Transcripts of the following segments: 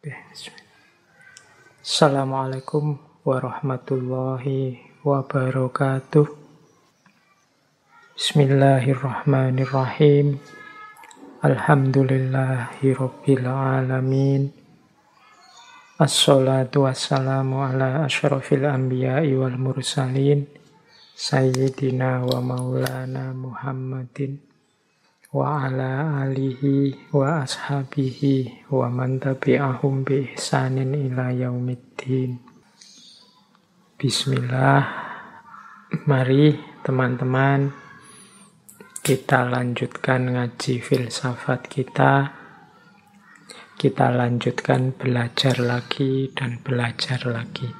Assalamualaikum warahmatullahi wabarakatuh. Bismillahirrahmanirrahim. Alhamdulillahirabbil alamin. Assalatu wassalamu ala asyrafil anbiya'i wal mursalin sayyidina wa maulana Muhammadin wa ala alihi wa ashabihi wa man tabi'ahum bi ihsanin ila yaumiddin. Bismillah. Mari teman-teman kita lanjutkan ngaji filsafat kita. Kita lanjutkan belajar lagi dan belajar lagi.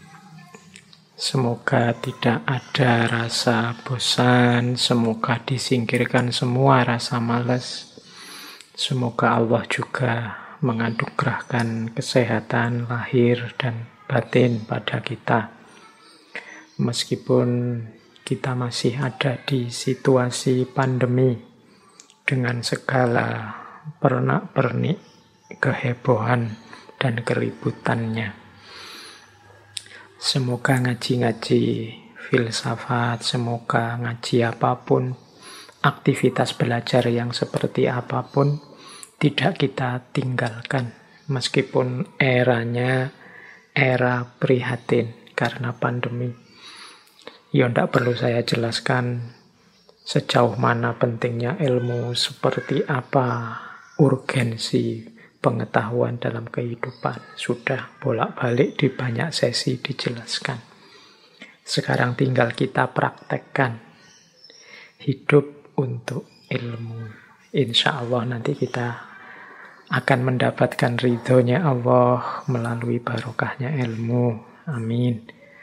Semoga tidak ada rasa bosan, semoga disingkirkan semua rasa malas. Semoga Allah juga menganugerahkan kesehatan lahir dan batin pada kita. Meskipun kita masih ada di situasi pandemi dengan segala pernak-pernik, kehebohan, dan keributannya. Semoga ngaji-ngaji filsafat, semoga ngaji apapun, aktivitas belajar yang seperti apapun, tidak kita tinggalkan. Meskipun eranya era prihatin karena pandemi. Ya, tidak perlu saya jelaskan sejauh mana pentingnya ilmu, seperti apa urgensi pengetahuan dalam kehidupan. Sudah bolak-balik di banyak sesi dijelaskan. Sekarang tinggal kita praktekkan. Hidup untuk ilmu. Insya Allah nanti kita akan mendapatkan ridhonya Allah melalui barokahnya ilmu. Amin.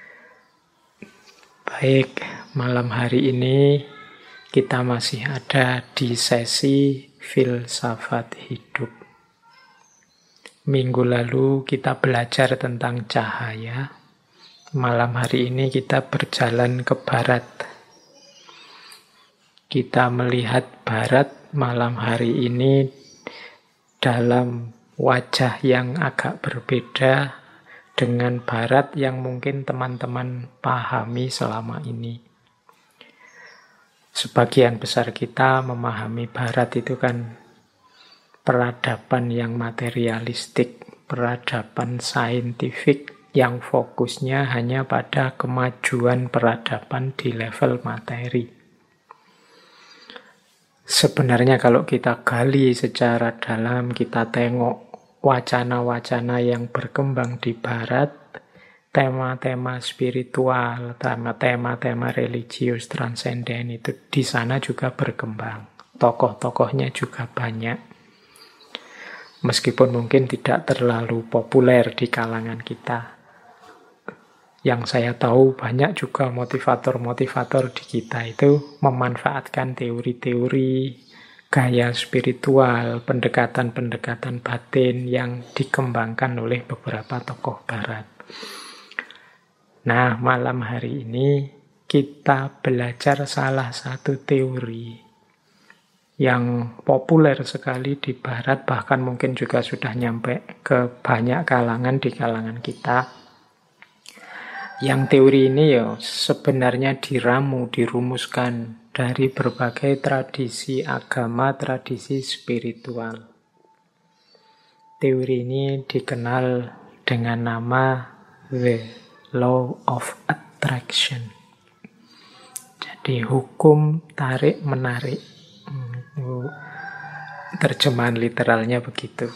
Baik, malam hari ini kita masih ada di sesi filsafat hidup. Minggu lalu kita belajar tentang cahaya. Malam hari ini kita berjalan ke barat. Kita melihat barat malam hari ini dalam wajah yang agak berbeda dengan barat yang mungkin teman-teman pahami selama ini. Sebagian besar kita memahami barat itu kan peradaban yang materialistik, peradaban saintifik yang fokusnya hanya pada kemajuan peradaban di level materi. Sebenarnya kalau kita gali secara dalam, kita tengok wacana-wacana yang berkembang di barat, tema-tema spiritual, tema-tema religius, transenden itu di sana juga berkembang. Tokoh-tokohnya juga banyak. Meskipun mungkin tidak terlalu populer di kalangan kita. Yang saya tahu banyak juga motivator-motivator di kita itu memanfaatkan teori-teori, gaya spiritual, pendekatan-pendekatan batin yang dikembangkan oleh beberapa tokoh barat. Nah, malam hari ini kita belajar salah satu teori yang populer sekali di barat, bahkan mungkin juga sudah nyampe ke banyak kalangan di kalangan kita. Yang teori ini ya sebenarnya dirumuskan dari berbagai tradisi agama, tradisi spiritual. Teori ini dikenal dengan nama The Law of Attraction. Jadi hukum tarik-menarik. Terjemahan literalnya begitu.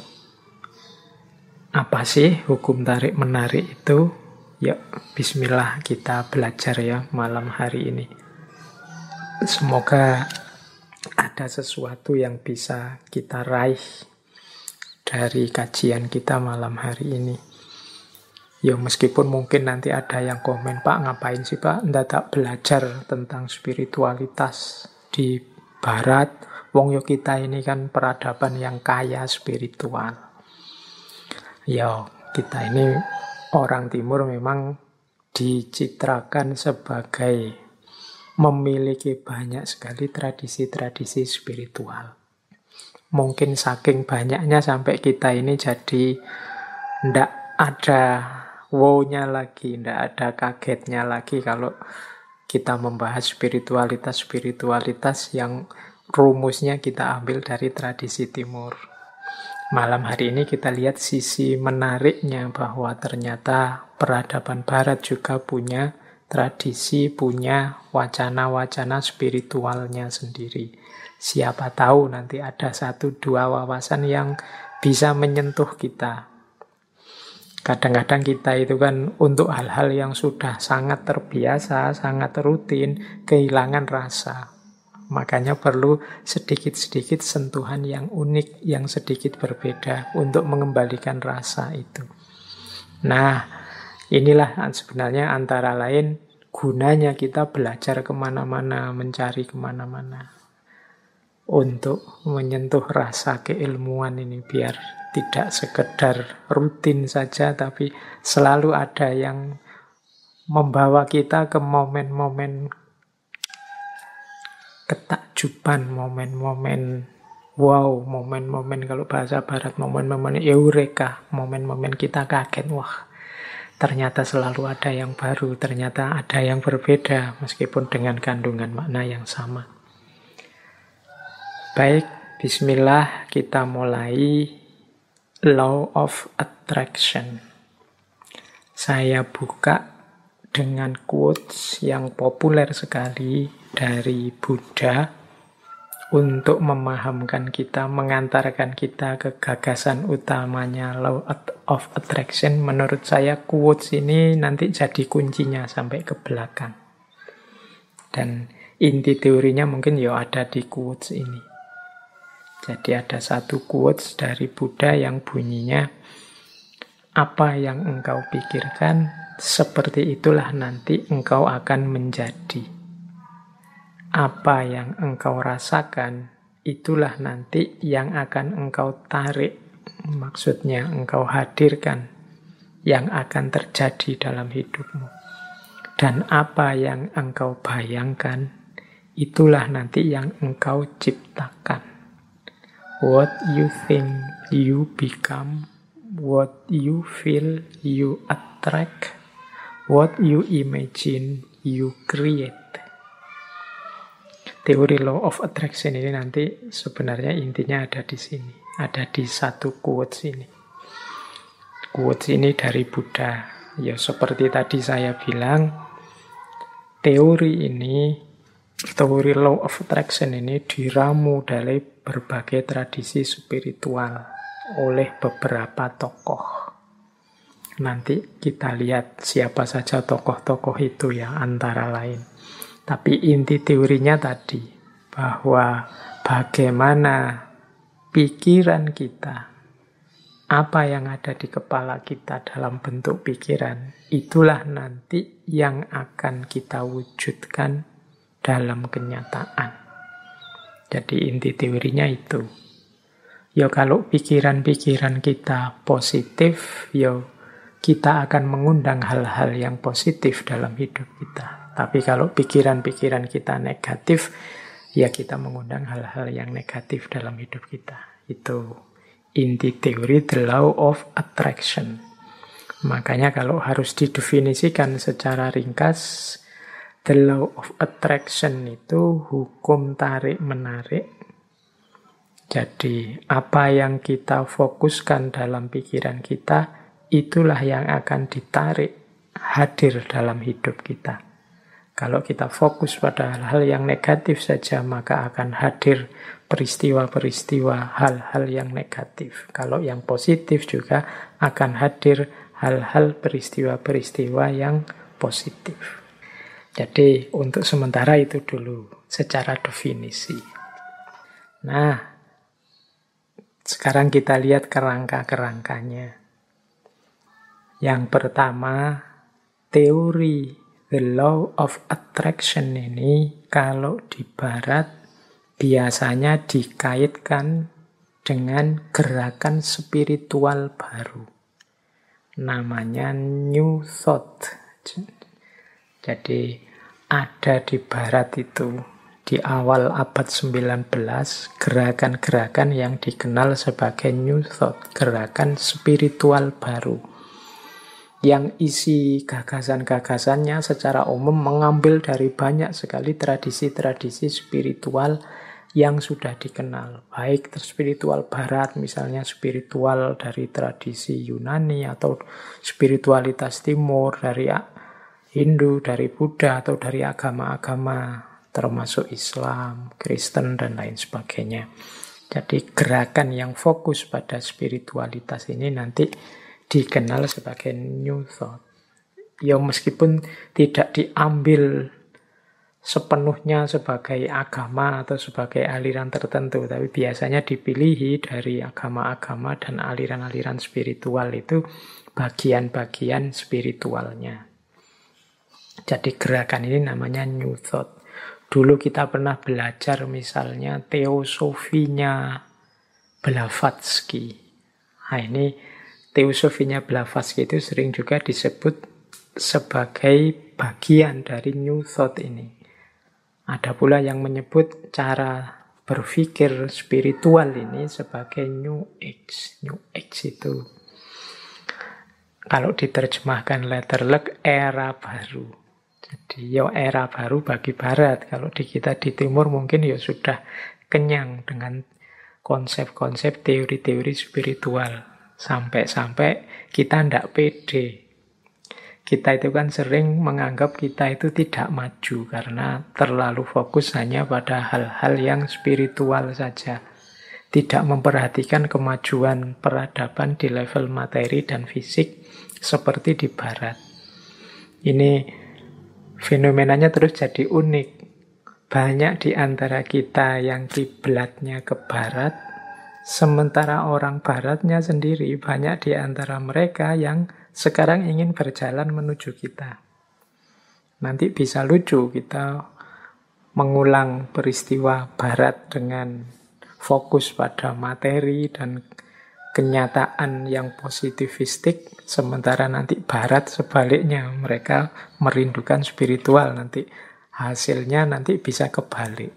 Apa sih hukum tarik-menarik itu? Ya, bismillah kita belajar ya malam hari ini. Semoga ada sesuatu yang bisa kita raih dari kajian kita malam hari ini. Ya, meskipun mungkin nanti ada yang komen, Pak, ngapain sih Pak tak belajar tentang spiritualitas di barat? Wong yo kita ini kan peradaban yang kaya spiritual. Ya, kita ini orang timur memang dicitrakan sebagai memiliki banyak sekali tradisi-tradisi spiritual. Mungkin saking banyaknya sampai kita ini jadi Ndak ada wow-nya lagi, ndak ada kagetnya lagi kalau kita membahas spiritualitas-spiritualitas yang rumusnya kita ambil dari tradisi timur. Malam hari ini kita lihat sisi menariknya bahwa ternyata peradaban barat juga punya tradisi, punya wacana-wacana spiritualnya sendiri. Siapa tahu nanti ada satu dua wawasan yang bisa menyentuh kita. Kadang-kadang kita itu kan untuk hal-hal yang sudah sangat terbiasa, sangat rutin, kehilangan rasa. Makanya perlu sedikit-sedikit sentuhan yang unik, yang sedikit berbeda untuk mengembalikan rasa itu. Nah, inilah sebenarnya antara lain gunanya kita belajar kemana-mana, mencari kemana-mana. Untuk menyentuh rasa keilmuan ini biar tidak sekedar rutin saja, tapi selalu ada yang membawa kita ke momen-momen ketakjuban, momen-momen wow, momen-momen kalau bahasa barat, momen-momen eureka, momen-momen kita kaget, wah ternyata selalu ada yang baru, ternyata ada yang berbeda, meskipun dengan kandungan makna yang sama. Baik, bismillah, kita mulai Law of Attraction. Saya buka dengan quotes yang populer sekali dari Buddha untuk memahamkan kita, mengantarkan kita ke gagasan utamanya Law of Attraction. Menurut saya quotes ini nanti jadi kuncinya sampai ke belakang. Dan inti teorinya mungkin ya ada di quotes ini. Jadi ada satu quotes dari Buddha yang bunyinya, apa yang engkau pikirkan, seperti itulah nanti engkau akan menjadi. Apa yang engkau rasakan, itulah nanti yang akan engkau tarik. Maksudnya engkau hadirkan yang akan terjadi dalam hidupmu. Dan apa yang engkau bayangkan, itulah nanti yang engkau ciptakan. What you think, you become. What you feel, you attract. What you imagine, you create. Teori Law of Attraction ini nanti sebenarnya intinya ada di sini. Ada di satu quotes ini. Quotes ini dari Buddha. Ya seperti tadi saya bilang, teori Law of Attraction ini diramu dari berbagai tradisi spiritual oleh beberapa tokoh. Nanti kita lihat siapa saja tokoh-tokoh itu ya, antara lain. Tapi inti teorinya tadi, bahwa bagaimana pikiran kita, apa yang ada di kepala kita dalam bentuk pikiran, itulah nanti yang akan kita wujudkan dalam kenyataan. Jadi inti teorinya itu. Ya kalau pikiran-pikiran kita positif, ya kita akan mengundang hal-hal yang positif dalam hidup kita. Tapi kalau pikiran-pikiran kita negatif, ya kita mengundang hal-hal yang negatif dalam hidup kita. Itu inti teori The Law of Attraction. Makanya kalau harus didefinisikan secara ringkas, The Law of Attraction itu hukum tarik-menarik. Jadi apa yang kita fokuskan dalam pikiran kita, itulah yang akan ditarik hadir dalam hidup kita. Kalau kita fokus pada hal-hal yang negatif saja, maka akan hadir peristiwa-peristiwa hal-hal yang negatif. Kalau yang positif juga akan hadir hal-hal peristiwa-peristiwa yang positif. Jadi untuk sementara itu dulu secara definisi. Nah, sekarang kita lihat kerangka-kerangkanya. Yang pertama, teori The Law of Attraction ini kalau di barat biasanya dikaitkan dengan gerakan spiritual baru. Namanya New Thought. Jadi ada di barat itu, di awal abad 19, gerakan-gerakan yang dikenal sebagai New Thought, gerakan spiritual baru. Yang isi gagasan-gagasannya secara umum mengambil dari banyak sekali tradisi-tradisi spiritual yang sudah dikenal. Baik spiritual barat, misalnya spiritual dari tradisi Yunani, atau spiritualitas timur dari Hindu, dari Buddha, atau dari agama-agama termasuk Islam, Kristen, dan lain sebagainya. Jadi gerakan yang fokus pada spiritualitas ini nanti dikenal sebagai New Thought. Ya meskipun tidak diambil sepenuhnya sebagai agama atau sebagai aliran tertentu, tapi biasanya dipilih dari agama-agama dan aliran-aliran spiritual itu bagian-bagian spiritualnya. Jadi gerakan ini namanya New Thought. Dulu kita pernah belajar misalnya teosofinya Blavatsky. Nah ini teosofinya Blavatsky itu sering juga disebut sebagai bagian dari New Thought ini. Ada pula yang menyebut cara berpikir spiritual ini sebagai New Age. New Age itu kalau diterjemahkan letterlek era baru. Jadi ya era baru bagi Barat. Kalau di kita di Timur mungkin ya sudah kenyang dengan konsep-konsep teori-teori spiritual. Sampai-sampai kita tidak pede. Kita itu kan sering menganggap kita itu tidak maju karena terlalu fokus hanya pada hal-hal yang spiritual saja. Tidak memperhatikan kemajuan peradaban di level materi dan fisik seperti di Barat. Ini fenomenanya terus jadi unik. Banyak di antara kita yang kiblatnya ke Barat, sementara orang Baratnya sendiri banyak di antara mereka yang sekarang ingin berjalan menuju kita. Nanti bisa lucu kita mengulang peristiwa Barat dengan fokus pada materi dan kenyataan yang positivistik, sementara nanti Barat sebaliknya, mereka merindukan spiritual, nanti hasilnya nanti bisa kebalik.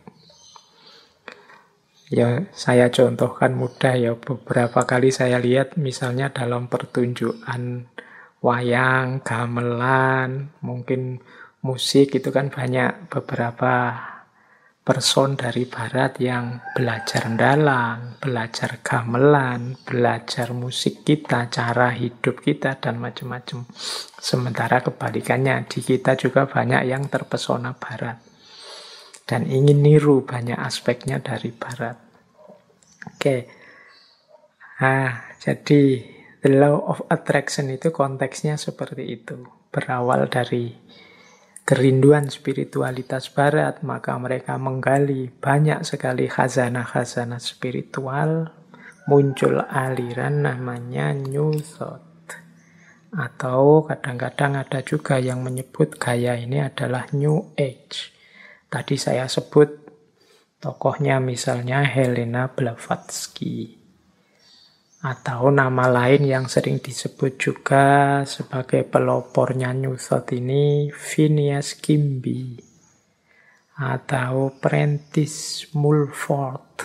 Ya saya contohkan mudah ya, beberapa kali saya lihat misalnya dalam pertunjukan wayang, gamelan, mungkin musik itu kan banyak beberapa person dari Barat yang belajar dalang, belajar gamelan, belajar musik kita, cara hidup kita, dan macam-macam. Sementara kebalikannya, di kita juga banyak yang terpesona Barat dan ingin niru banyak aspeknya dari Barat. Oke. Nah, jadi the law of attraction itu konteksnya seperti itu. Berawal dari kerinduan spiritualitas Barat, maka mereka menggali banyak sekali khazanah-khazanah spiritual, muncul aliran namanya New Thought. Atau kadang-kadang ada juga yang menyebut gaya ini adalah New Age. Tadi saya sebut tokohnya misalnya Helena Blavatsky. Atau nama lain yang sering disebut juga sebagai pelopornya New Thought ini Phineas Kimby atau Prentice Mulford,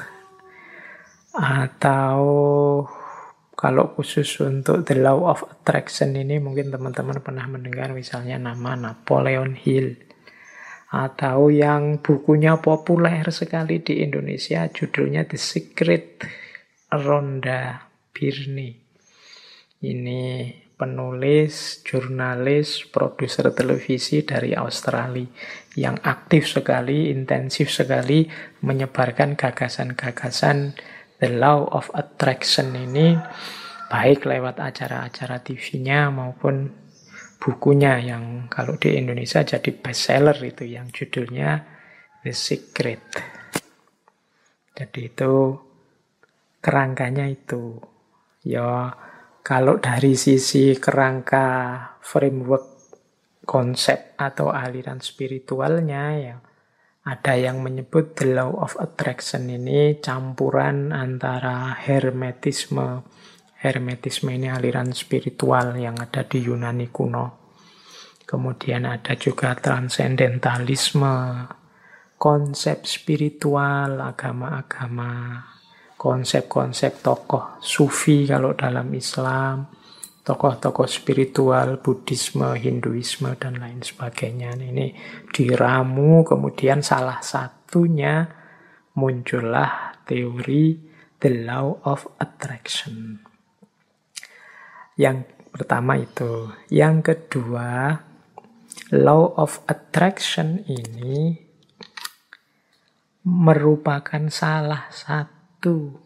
atau kalau khusus untuk The Law of Attraction ini mungkin teman-teman pernah mendengar misalnya nama Napoleon Hill, atau yang bukunya populer sekali di Indonesia judulnya The Secret, Rhonda Byrne. Ini penulis, jurnalis, produser televisi dari Australia yang aktif sekali, intensif sekali menyebarkan gagasan-gagasan The Law of Attraction ini, baik lewat acara-acara TV-nya maupun bukunya yang kalau di Indonesia jadi bestseller itu yang judulnya The Secret. Jadi itu kerangkanya itu. Ya, kalau dari sisi kerangka framework konsep atau aliran spiritualnya ya ada yang menyebut The Law of Attraction ini campuran antara Hermetisme. Hermetisme ini aliran spiritual yang ada di Yunani kuno. Kemudian ada juga Transcendentalisme, konsep spiritual, agama-agama, konsep-konsep tokoh sufi kalau dalam Islam, tokoh-tokoh spiritual, Buddhisme, Hinduisme, dan lain sebagainya. Ini diramu, kemudian salah satunya muncullah teori the law of attraction. Yang pertama itu. Yang kedua, law of attraction ini merupakan salah satu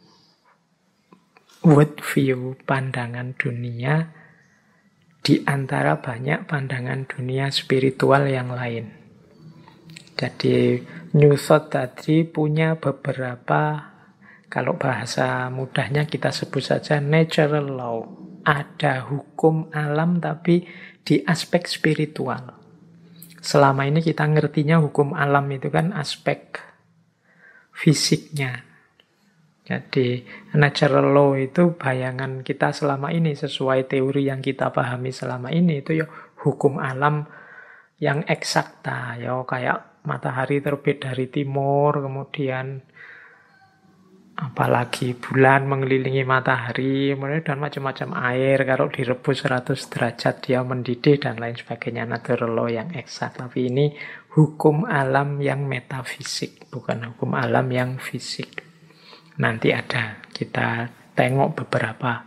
worldview, pandangan dunia di antara banyak pandangan dunia spiritual yang lain. Jadi New Thought tadi punya beberapa, kalau bahasa mudahnya kita sebut saja natural law. Ada hukum alam tapi di aspek spiritual. Selama ini kita ngertinya hukum alam itu kan aspek fisiknya. Jadi natural law itu bayangan kita selama ini, sesuai teori yang kita pahami selama ini, itu ya hukum alam yang eksakta, ya kayak matahari terbit dari timur, kemudian apalagi bulan mengelilingi matahari, dan macam-macam air, kalau direbus 100 derajat dia mendidih dan lain sebagainya, natural law yang eksak. Tapi ini hukum alam yang metafisik, bukan hukum alam yang fisik. Nanti ada, kita tengok beberapa,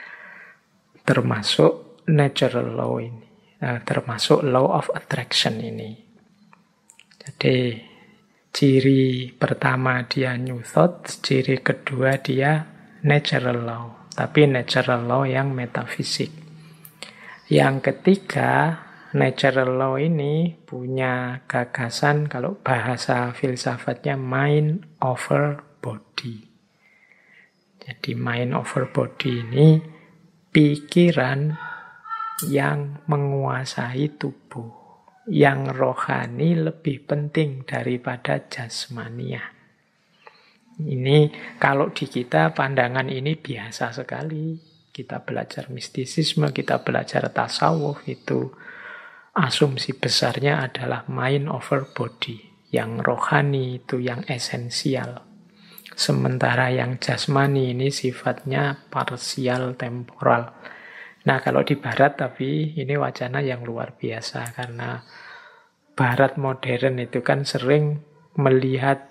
termasuk natural law ini, termasuk law of attraction ini. Jadi ciri pertama dia New Thought, ciri kedua dia natural law, tapi natural law yang metafisik. Yang ketiga, natural law ini punya gagasan, kalau bahasa filsafatnya mind over body. Jadi mind over body ini pikiran yang menguasai tubuh, yang rohani lebih penting daripada jasmania. Ini kalau di kita pandangan ini biasa sekali. Kita belajar mistisisme, kita belajar tasawuf, itu asumsi besarnya adalah mind over body. Yang rohani itu yang esensial. Sementara yang jasmani ini sifatnya parsial, temporal. Nah, kalau di barat tapi ini wacana yang luar biasa, karena barat modern itu kan sering melihat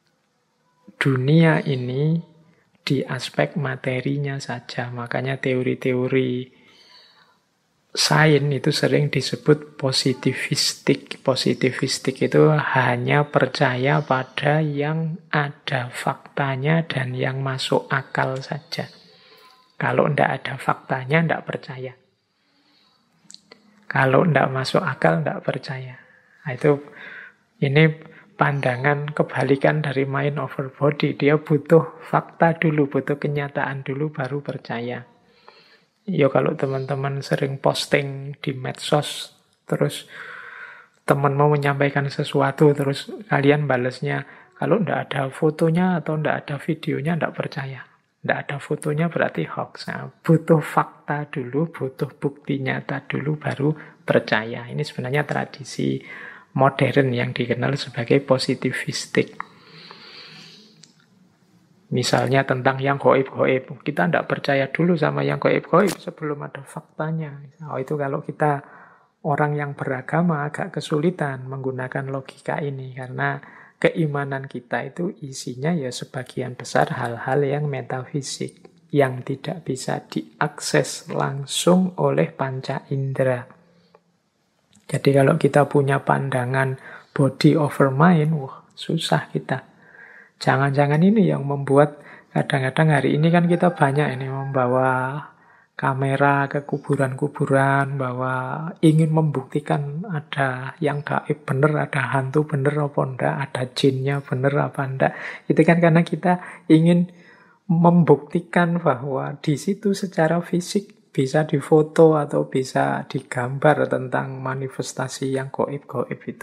dunia ini di aspek materinya saja. Makanya teori-teori sains itu sering disebut positivistik. Positivistik itu hanya percaya pada yang ada faktanya dan yang masuk akal saja. Kalau tidak ada faktanya, tidak percaya. Kalau tidak masuk akal, tidak percaya. Nah, ini pandangan kebalikan dari mind over body. Dia butuh fakta dulu, butuh kenyataan dulu, baru percaya. Ya kalau teman-teman sering posting di medsos, terus teman mau menyampaikan sesuatu, terus kalian balesnya, kalau tidak ada fotonya atau tidak ada videonya, tidak percaya. Tidak ada fotonya berarti hoax. Nah, butuh fakta dulu, butuh bukti nyata dulu, baru percaya. Ini sebenarnya tradisi modern yang dikenal sebagai positivistik. Misalnya tentang yang gaib-gaib. Kita tidak percaya dulu sama yang gaib-gaib sebelum ada faktanya. Oh, itu kalau kita orang yang beragama agak kesulitan menggunakan logika ini. Karena keimanan kita itu isinya ya sebagian besar hal-hal yang metafisik. Yang tidak bisa diakses langsung oleh panca indera. Jadi kalau kita punya pandangan body over mind, wah susah kita. Jangan-jangan ini yang membuat kadang-kadang hari ini kan kita banyak ini membawa kamera ke kuburan-kuburan, bahwa ingin membuktikan ada yang gaib bener, ada hantu bener apa enggak, ada jinnya bener apa enggak. Itu kan karena kita ingin membuktikan bahwa di situ secara fisik bisa difoto atau bisa digambar tentang manifestasi yang gaib-gaib itu.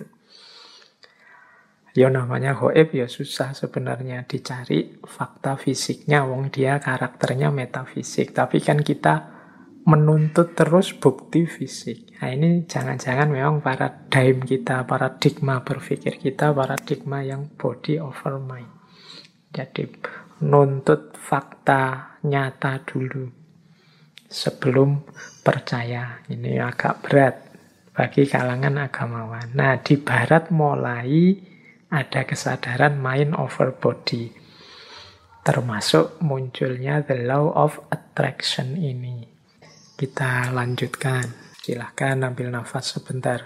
Ya namanya gaib ya susah sebenarnya dicari fakta fisiknya, wong dia karakternya metafisik. Tapi kan kita menuntut terus bukti fisik. Nah, ini jangan-jangan memang paradigma berpikir kita, paradigma yang body over mind. Jadi nuntut fakta nyata dulu sebelum percaya. Ini agak berat bagi kalangan agamawan. Nah, di barat mulai ada kesadaran mind over body. Termasuk munculnya the law of attraction ini. Kita lanjutkan. Silahkan ambil nafas sebentar.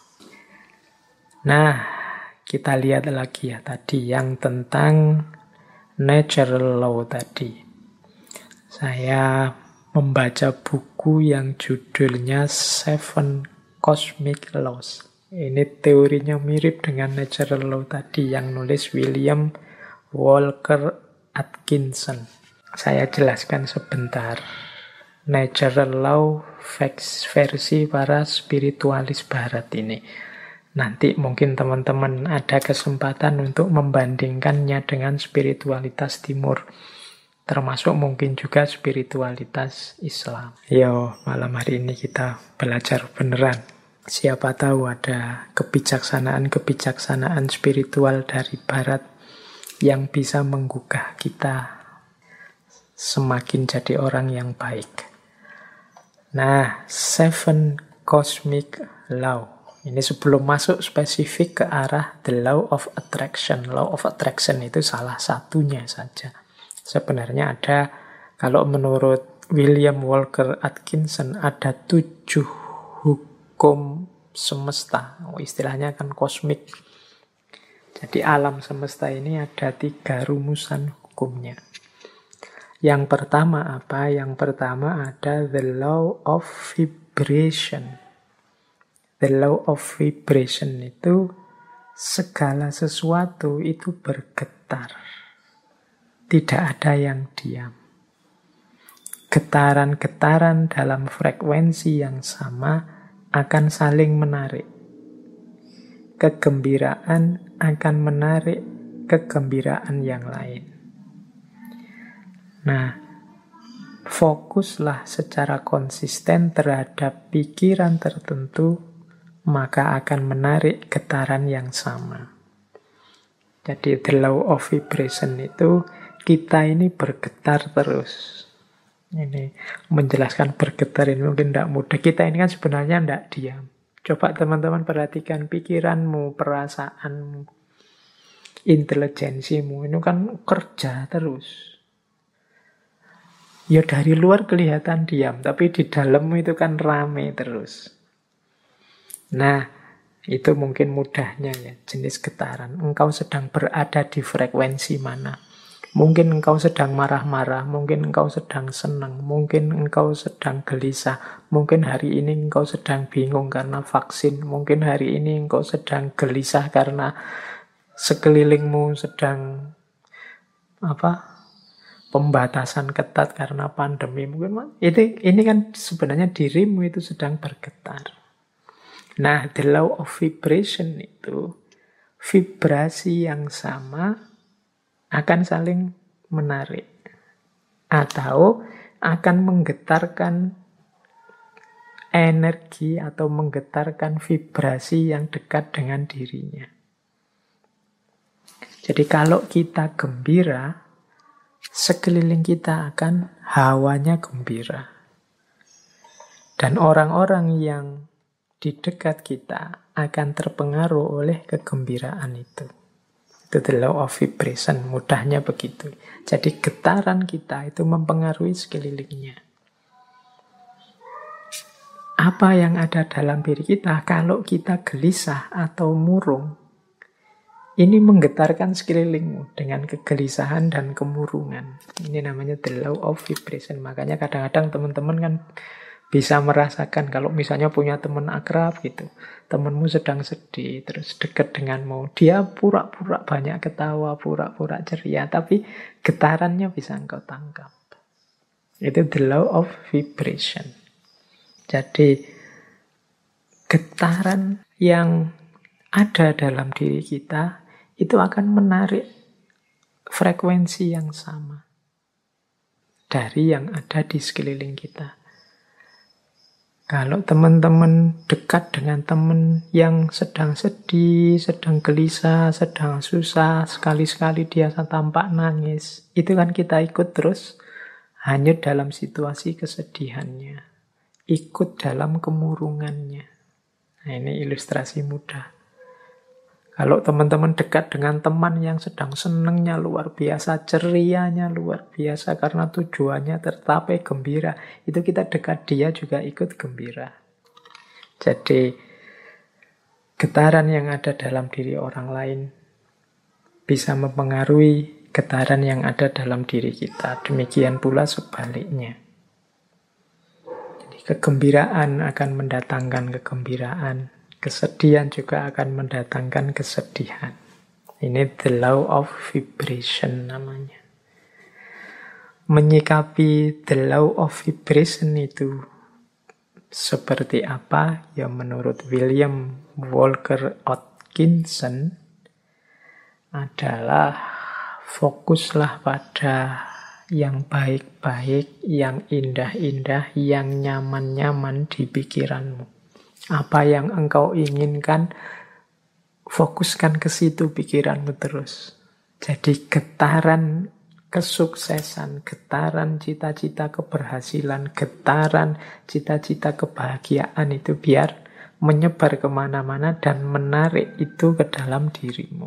Nah, kita lihat lagi ya tadi yang tentang natural law tadi. Saya membaca buku yang judulnya Seven Cosmic Laws. Ini teorinya mirip dengan natural law tadi yang nulis William Walker Atkinson. Saya jelaskan sebentar. Natural law versi para spiritualis barat ini. Nanti mungkin teman-teman ada kesempatan untuk membandingkannya dengan spiritualitas timur. Termasuk mungkin juga spiritualitas Islam. Yo, malam hari ini kita belajar beneran. Siapa tahu ada kebijaksanaan spiritual dari barat yang bisa menggugah kita semakin jadi orang yang baik. Nah, Seven Cosmic Law. Ini sebelum masuk spesifik ke arah the law of attraction. Law of attraction itu salah satunya saja. Sebenarnya ada, kalau menurut William Walker Atkinson, ada 7 hukum semesta. Istilahnya kan kosmik. Jadi alam semesta ini ada 3 rumusan hukumnya. Yang pertama apa? Yang pertama ada the law of vibration. The law of vibration itu segala sesuatu itu bergetar. Tidak ada yang diam. Getaran-getaran dalam frekuensi yang sama akan saling menarik. Kegembiraan akan menarik kegembiraan yang lain. Nah, fokuslah secara konsisten terhadap pikiran tertentu, maka akan menarik getaran yang sama. Jadi the law of vibration itu kita ini bergetar terus. Ini menjelaskan bergetar ini mungkin tidak mudah. Kita ini kan sebenarnya tidak diam. Coba teman-teman perhatikan pikiranmu, perasaanmu, intelijensimu. Ini kan kerja terus. Ya dari luar kelihatan diam, tapi di dalammu itu kan rame terus. Nah, itu mungkin mudahnya ya, jenis getaran. Engkau sedang berada di frekuensi mana? Mungkin engkau sedang marah-marah, mungkin engkau sedang senang, mungkin engkau sedang gelisah, mungkin hari ini engkau sedang bingung karena vaksin, mungkin hari ini engkau sedang gelisah karena sekelilingmu sedang pembatasan ketat karena pandemi. Mungkin ini kan sebenarnya dirimu itu sedang bergetar. Nah, the law of vibration itu vibrasi yang sama akan saling menarik atau akan menggetarkan energi atau menggetarkan vibrasi yang dekat dengan dirinya. Jadi kalau kita gembira, sekeliling kita akan hawanya gembira. Dan orang-orang yang di dekat kita akan terpengaruh oleh kegembiraan itu. Itu the law of vibration, mudahnya begitu. Jadi getaran kita itu mempengaruhi sekelilingnya. Apa yang ada dalam diri kita, kalau kita gelisah atau murung, ini menggetarkan sekelilingmu dengan kegelisahan dan kemurungan. Ini namanya the law of vibration. Makanya kadang-kadang teman-teman kan bisa merasakan kalau misalnya punya teman akrab gitu. Temanmu sedang sedih, terus dekat denganmu. Dia pura-pura banyak ketawa, pura-pura ceria. Tapi getarannya bisa engkau tangkap. Itu the law of vibration. Jadi getaran yang ada dalam diri kita itu akan menarik frekuensi yang sama dari yang ada di sekeliling kita. Kalau teman-teman dekat dengan teman yang sedang sedih, sedang gelisah, sedang susah, sekali-sekali dia tampak nangis, itu kan kita ikut terus hanyut dalam situasi kesedihannya, ikut dalam kemurungannya. Nah, ini ilustrasi mudah. Kalau teman-teman dekat dengan teman yang sedang senengnya luar biasa, cerianya luar biasa karena tujuannya tercapai, gembira, itu kita dekat dia juga ikut gembira. Jadi getaran yang ada dalam diri orang lain bisa mempengaruhi getaran yang ada dalam diri kita. Demikian pula sebaliknya. Jadi kegembiraan akan mendatangkan kegembiraan. Kesedihan juga akan mendatangkan kesedihan. Ini the law of vibration namanya. Menyikapi the law of vibration itu seperti apa? Ya menurut William Walker Atkinson adalah fokuslah pada yang baik-baik, yang indah-indah, yang nyaman-nyaman di pikiranmu. Apa yang engkau inginkan, fokuskan ke situ pikiranmu terus. Jadi getaran kesuksesan, getaran cita-cita keberhasilan, getaran cita-cita kebahagiaan itu biar menyebar kemana-mana dan menarik itu ke dalam dirimu.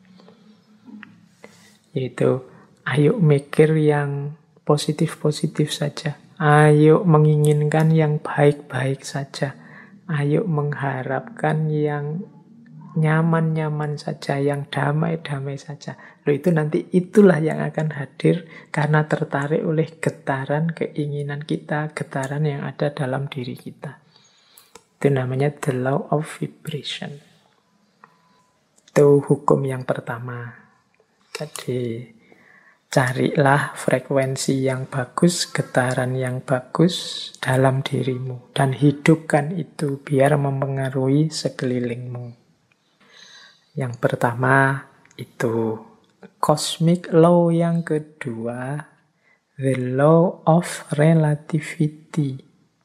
Yaitu, ayo mikir yang positif-positif saja. Ayo menginginkan yang baik-baik saja. Ayo mengharapkan yang nyaman-nyaman saja, yang damai-damai saja. Loh, itu nanti itulah yang akan hadir karena tertarik oleh getaran keinginan kita, getaran yang ada dalam diri kita. Itu namanya the law of vibration. Itu hukum yang pertama. Jadi carilah frekuensi yang bagus, getaran yang bagus dalam dirimu. Dan hidupkan itu biar mempengaruhi sekelilingmu. Yang pertama itu cosmic law, yang kedua the law of relativity.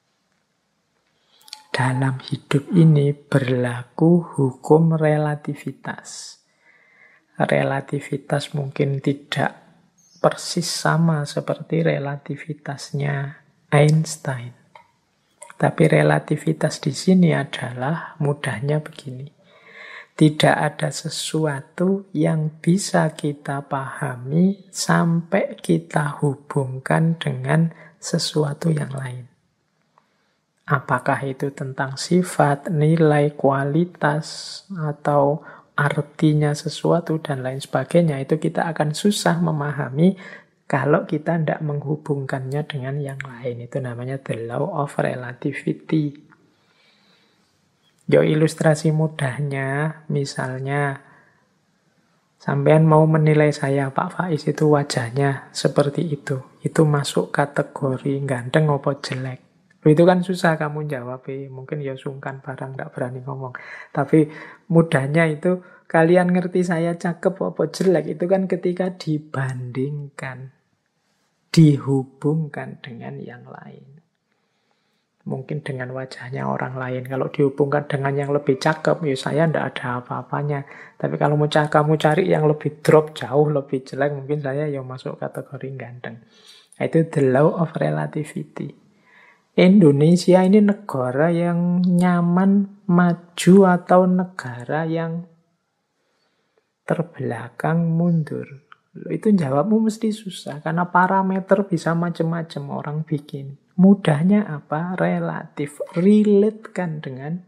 Dalam hidup ini berlaku hukum relativitas. Relativitas mungkin tidak persis sama seperti relativitasnya Einstein. Tapi relativitas di sini adalah mudahnya begini. Tidak ada sesuatu yang bisa kita pahami sampai kita hubungkan dengan sesuatu yang lain. Apakah itu tentang sifat, nilai, kualitas, atau artinya sesuatu dan lain sebagainya, itu kita akan susah memahami kalau kita tidak menghubungkannya dengan yang lain. Itu namanya the law of relativity. Ilustrasi mudahnya, misalnya sampean mau menilai saya, Pak Faiz itu wajahnya seperti itu masuk kategori ganteng apa jelek? Itu kan susah kamu jawab, mungkin ya sungkan barang, tidak berani ngomong. Tapi mudahnya itu, kalian ngerti saya cakep apa jelek, itu kan ketika dibandingkan, dihubungkan dengan yang lain. Mungkin dengan wajahnya orang lain. Kalau dihubungkan dengan yang lebih cakep, ya saya tidak ada apa-apanya. Tapi kalau kamu cari yang lebih drop, jauh lebih jelek, mungkin saya ya masuk kategori ganteng. Itu the law of relativity. Indonesia ini negara yang nyaman, maju, atau negara yang terbelakang, mundur? Itu jawabmu mesti susah, karena parameter bisa macam-macam orang bikin. Mudahnya apa? Relatif. Relate-kan dengan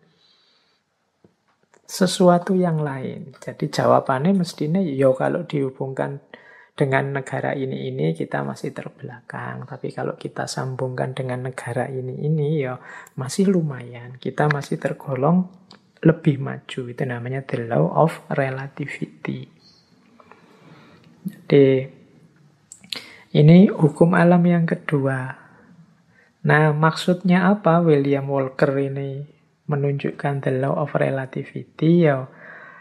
sesuatu yang lain. Jadi jawabannya mestinya, ya kalau dihubungkan dengan negara ini kita masih terbelakang. Tapi kalau kita sambungkan dengan negara ini ya masih lumayan. Kita masih tergolong lebih maju. Itu namanya the law of relativity. Jadi ini hukum alam yang kedua. Nah, maksudnya apa William Walker ini menunjukkan the law of relativity? Ya,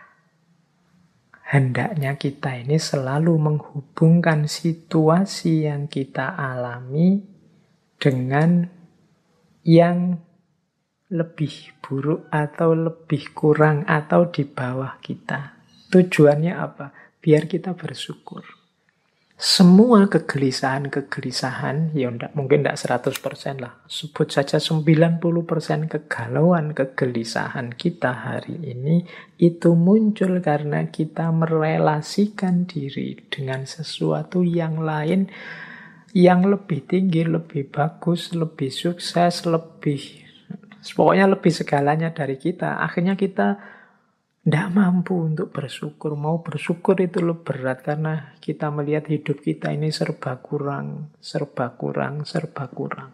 hendaknya kita ini selalu menghubungkan situasi yang kita alami dengan yang lebih buruk atau lebih kurang atau di bawah kita. Tujuannya apa? Biar kita bersyukur. Semua kegelisahan, ya mungkin tidak 100% lah. Sebut saja 90% kegalauan, kegelisahan kita hari ini, itu muncul karena kita merelasikan diri dengan sesuatu yang lain, yang lebih tinggi, lebih bagus, lebih sukses, pokoknya lebih segalanya dari kita. Akhirnya kita tidak mampu untuk bersyukur. Mau bersyukur itu lebih berat karena kita melihat hidup kita ini serba kurang, serba kurang, serba kurang.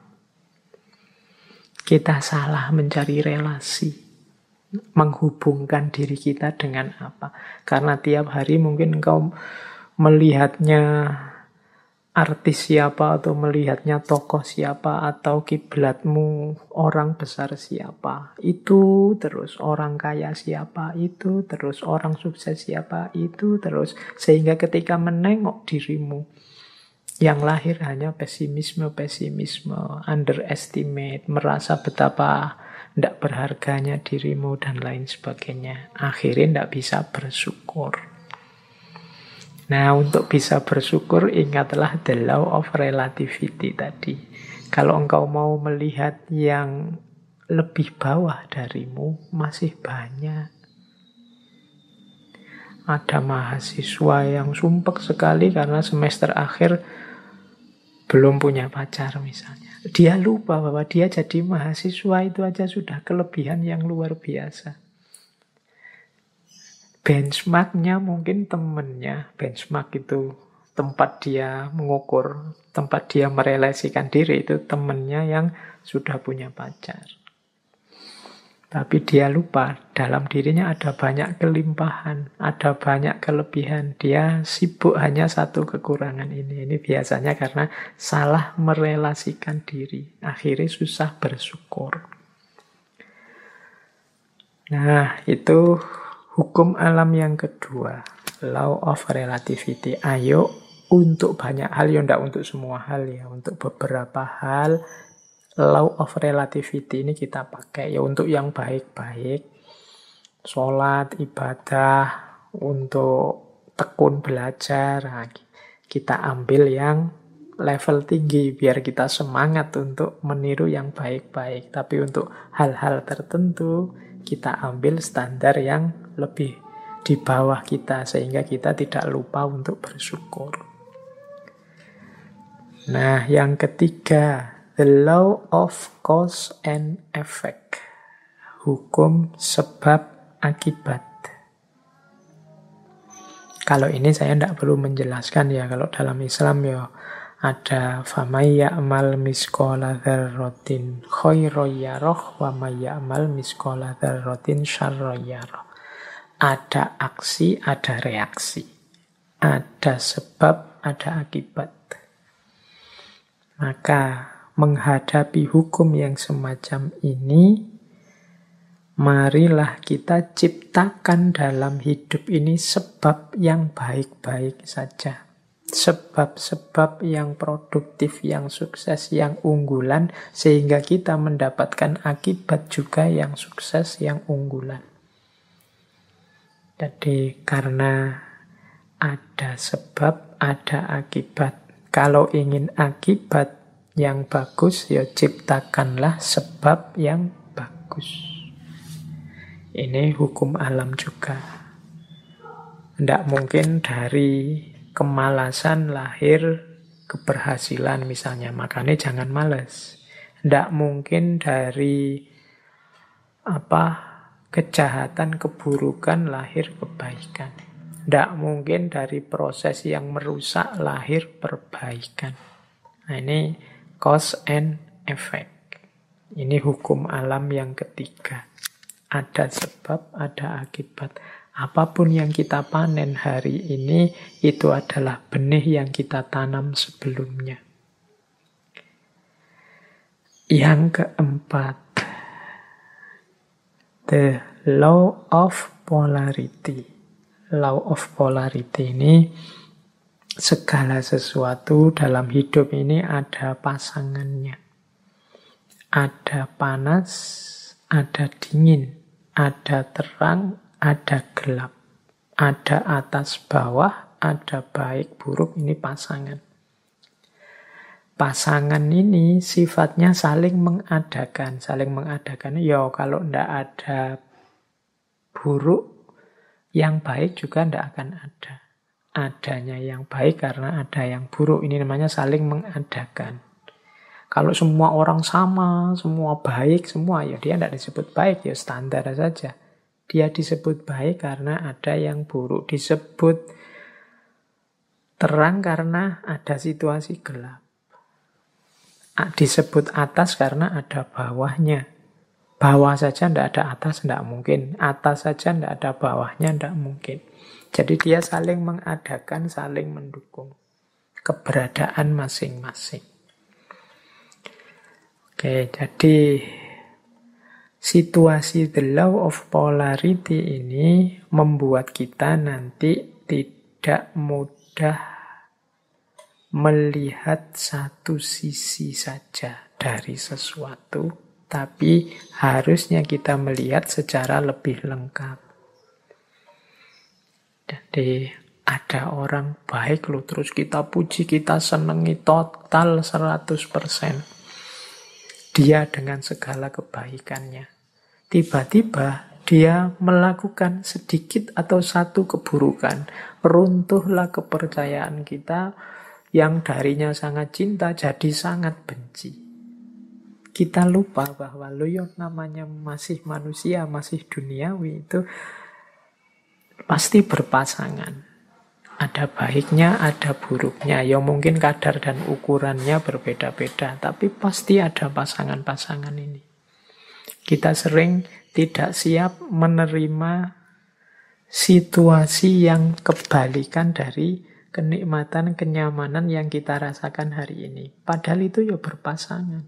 Kita salah mencari relasi, menghubungkan diri kita dengan apa. Karena tiap hari mungkin engkau melihatnya artis siapa, atau melihatnya tokoh siapa, atau kiblatmu orang besar siapa, itu terus orang kaya siapa, itu terus orang sukses siapa, itu terus, sehingga ketika menengok dirimu yang lahir hanya pesimisme, underestimate, merasa betapa tidak berharganya dirimu dan lain sebagainya, akhirnya tidak bisa bersyukur. Nah, untuk bisa bersyukur, ingatlah the law of relativity tadi. Kalau engkau mau melihat yang lebih bawah darimu, masih banyak. Ada mahasiswa yang sumpek sekali karena semester akhir belum punya pacar misalnya. Dia lupa bahwa dia jadi mahasiswa itu aja sudah kelebihan yang luar biasa. Benchmarknya mungkin temennya. Benchmark itu tempat dia mengukur, tempat dia merelasikan diri, itu temennya yang sudah punya pacar. Tapi dia lupa, dalam dirinya ada banyak kelimpahan, ada banyak kelebihan. Dia sibuk hanya satu kekurangan ini. Ini biasanya karena salah merelasikan diri. Akhirnya susah bersyukur. Nah, itu hukum alam yang kedua, law of relativity. Ayo, untuk banyak hal, ya tidak untuk semua hal ya, untuk beberapa hal, law of relativity ini kita pakai ya untuk yang baik-baik, sholat, ibadah, untuk tekun belajar, nah, kita ambil yang level tinggi biar kita semangat untuk meniru yang baik-baik. Tapi untuk hal-hal tertentu kita ambil standar yang lebih di bawah kita, sehingga kita tidak lupa untuk bersyukur. Nah, yang ketiga, the law of cause and effect. Hukum sebab akibat. Kalau ini saya tidak perlu menjelaskan ya, kalau dalam Islam ya ada famay ya'mal misqala dzarratin khairan yarah wa may ya'mal misqala dzarratin syarran yarah. Ada aksi, ada reaksi. Ada sebab, ada akibat. Maka menghadapi hukum yang semacam ini, marilah kita ciptakan dalam hidup ini sebab yang baik-baik saja. Sebab-sebab yang produktif, yang sukses, yang unggulan, sehingga kita mendapatkan akibat juga yang sukses, yang unggulan. Jadi karena ada sebab, ada akibat. Kalau ingin akibat yang bagus, ya ciptakanlah sebab yang bagus. Ini hukum alam juga. Tidak mungkin dari kemalasan lahir keberhasilan misalnya. Makanya jangan malas. Tidak mungkin dari kejahatan, keburukan lahir kebaikan. Tidak mungkin dari proses yang merusak lahir perbaikan. Nah, ini cause and effect. Ini hukum alam yang ketiga. Ada sebab, ada akibat. Apapun yang kita panen hari ini, itu adalah benih yang kita tanam sebelumnya. Yang keempat, the law of polarity. Law of polarity ini, segala sesuatu dalam hidup ini ada pasangannya. Ada panas, ada dingin, ada terang, ada gelap, ada atas bawah, ada baik buruk, ini pasangan. Pasangan ini sifatnya saling mengadakan. Saling mengadakan, ya kalau ndak ada buruk, yang baik juga ndak akan ada. Adanya yang baik karena ada yang buruk. Ini namanya saling mengadakan. Kalau semua orang sama, semua baik, semua, ya dia ndak disebut baik, ya standar saja. Dia disebut baik karena ada yang buruk. Disebut terang karena ada situasi gelap. Disebut atas karena ada bawahnya. Bawah saja ndak ada atas, ndak mungkin. Atas saja ndak ada bawahnya, ndak mungkin. Jadi dia saling mengadakan, saling mendukung keberadaan masing-masing. Oke, jadi situasi the law of polarity ini membuat kita nanti tidak mudah melihat satu sisi saja dari sesuatu, tapi harusnya kita melihat secara lebih lengkap. Jadi ada orang baik loh, terus kita puji, kita senangi total 100%. Dia dengan segala kebaikannya. Tiba-tiba dia melakukan sedikit atau satu keburukan. Runtuhlah kepercayaan kita yang darinya sangat cinta jadi sangat benci. Kita lupa bahwa lo yang namanya masih manusia, masih duniawi itu pasti berpasangan. Ada baiknya, ada buruknya. Ya mungkin kadar dan ukurannya berbeda-beda, tapi pasti ada pasangan-pasangan ini. Kita sering tidak siap menerima situasi yang kebalikan dari kenikmatan, kenyamanan yang kita rasakan hari ini. Padahal itu ya berpasangan.